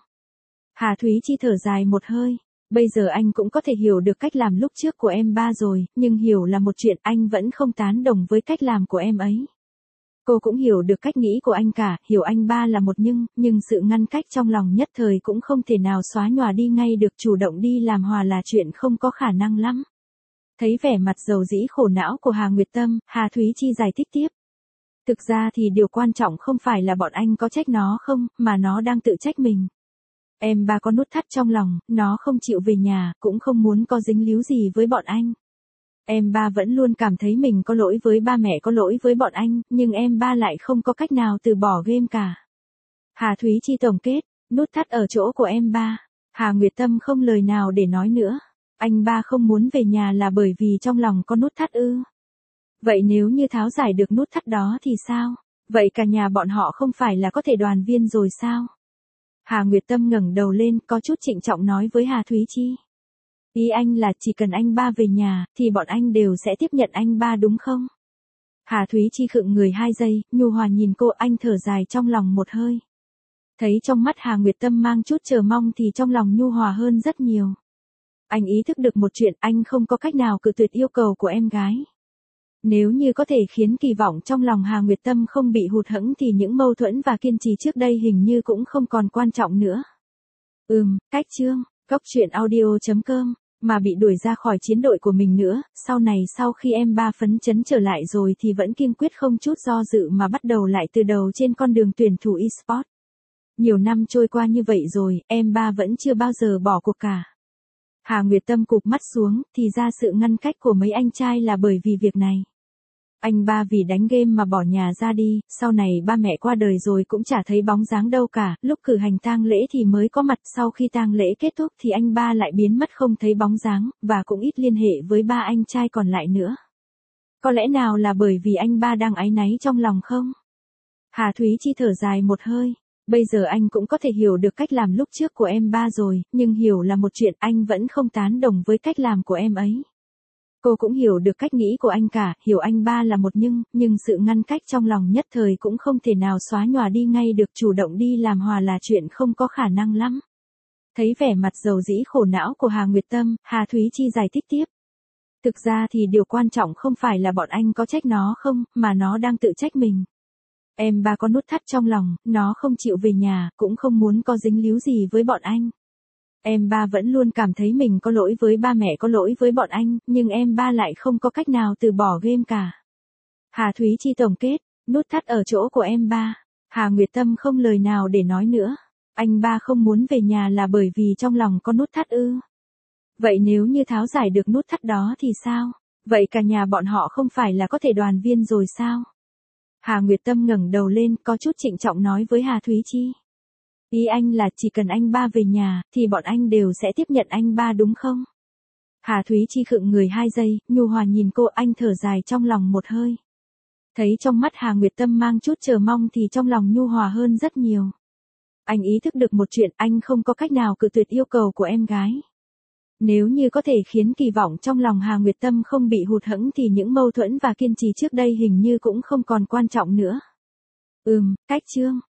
Hà Thúy Chi thở dài một hơi. Bây giờ anh cũng có thể hiểu được cách làm lúc trước của em ba rồi, nhưng hiểu là một chuyện, anh vẫn không tán đồng với cách làm của em ấy. Cô cũng hiểu được cách nghĩ của anh cả, hiểu anh ba là một nhưng, nhưng sự ngăn cách trong lòng nhất thời cũng không thể nào xóa nhòa đi ngay được, chủ động đi làm hòa là chuyện không có khả năng lắm. Thấy vẻ mặt dầu dĩ khổ não của Hà Nguyệt Tâm, Hà Thúy Chi giải thích tiếp. Thực ra thì điều quan trọng không phải là bọn anh có trách nó không, mà nó đang tự trách mình. Em ba có nút thắt trong lòng, nó không chịu về nhà, cũng không muốn có dính líu gì với bọn anh. Em ba vẫn luôn cảm thấy mình có lỗi với ba mẹ, có lỗi với bọn anh, nhưng em ba lại không có cách nào từ bỏ game cả. Hà Thúy Chi tổng kết, nút thắt ở chỗ của em ba. Hà Nguyệt Tâm không lời nào để nói nữa. Anh ba không muốn về nhà là bởi vì trong lòng có nút thắt ư? Vậy nếu như tháo giải được nút thắt đó thì sao? Vậy cả nhà bọn họ không phải là có thể đoàn viên rồi sao? Hà Nguyệt Tâm ngẩng đầu lên, có chút trịnh trọng nói với Hà Thúy Chi. Ý anh là chỉ cần anh ba về nhà, thì bọn anh đều sẽ tiếp nhận anh ba đúng không? Hà Thúy Chi khựng người hai giây, nhu hòa nhìn cô, anh thở dài trong lòng một hơi. Thấy trong mắt Hà Nguyệt Tâm mang chút chờ mong thì trong lòng nhu hòa hơn rất nhiều. Anh ý thức được một chuyện, anh không có cách nào cự tuyệt yêu cầu của em gái. Nếu như có thể khiến kỳ vọng trong lòng Hà Nguyệt Tâm không bị hụt hẫng thì những mâu thuẫn và kiên trì trước đây hình như cũng không còn quan trọng nữa. Ừm, cách chương, cốc truyện audio chấm com mà bị đuổi ra khỏi chiến đội của mình nữa, sau này sau khi em ba phấn chấn trở lại rồi thì vẫn kiên quyết không chút do dự mà bắt đầu lại từ đầu trên con đường tuyển thủ eSports. Nhiều năm trôi qua như vậy rồi, em ba vẫn chưa bao giờ bỏ cuộc cả. Hà Nguyệt Tâm cụp mắt xuống, thì ra sự ngăn cách của mấy anh trai là bởi vì việc này. Anh ba vì đánh game mà bỏ nhà ra đi, sau này ba mẹ qua đời rồi cũng chả thấy bóng dáng đâu cả, lúc cử hành tang lễ thì mới có mặt, sau khi tang lễ kết thúc thì anh ba lại biến mất không thấy bóng dáng, và cũng ít liên hệ với ba anh trai còn lại nữa. Có lẽ nào là bởi vì anh ba đang áy náy trong lòng không? Hà Thúy Chi thở dài một hơi. Bây giờ anh cũng có thể hiểu được cách làm lúc trước của em ba rồi, nhưng hiểu là một chuyện, anh vẫn không tán đồng với cách làm của em ấy. Cô cũng hiểu được cách nghĩ của anh cả, hiểu anh ba là một nhưng, nhưng sự ngăn cách trong lòng nhất thời cũng không thể nào xóa nhòa đi ngay được, chủ động đi làm hòa là chuyện không có khả năng lắm. Thấy vẻ mặt dầu dĩ khổ não của Hà Nguyệt Tâm, Hà Thúy Chi giải thích tiếp. Thực ra thì điều quan trọng không phải là bọn anh có trách nó không, mà nó đang tự trách mình. Em ba có nút thắt trong lòng, nó không chịu về nhà, cũng không muốn có dính líu gì với bọn anh. Em ba vẫn luôn cảm thấy mình có lỗi với ba mẹ, có lỗi với bọn anh, nhưng em ba lại không có cách nào từ bỏ game cả. Hà Thúy Chi tổng kết, nút thắt ở chỗ của em ba. Hà Nguyệt Tâm không lời nào để nói nữa. Anh ba không muốn về nhà là bởi vì trong lòng có nút thắt ư? Vậy nếu như tháo giải được nút thắt đó thì sao? Vậy cả nhà bọn họ không phải là có thể đoàn viên rồi sao? Hà Nguyệt Tâm ngẩng đầu lên, có chút trịnh trọng nói với Hà Thúy Chi. Ý anh là chỉ cần anh ba về nhà, thì bọn anh đều sẽ tiếp nhận anh ba đúng không? Hà Thúy Chi khựng người hai giây, nhu hòa nhìn cô, anh thở dài trong lòng một hơi. Thấy trong mắt Hà Nguyệt Tâm mang chút chờ mong thì trong lòng nhu hòa hơn rất nhiều. Anh ý thức được một chuyện, anh không có cách nào cự tuyệt yêu cầu của em gái. Nếu như có thể khiến kỳ vọng trong lòng Hà Nguyệt Tâm không bị hụt hẫng thì những mâu thuẫn và kiên trì trước đây hình như cũng không còn quan trọng nữa. Ừm, cách chương.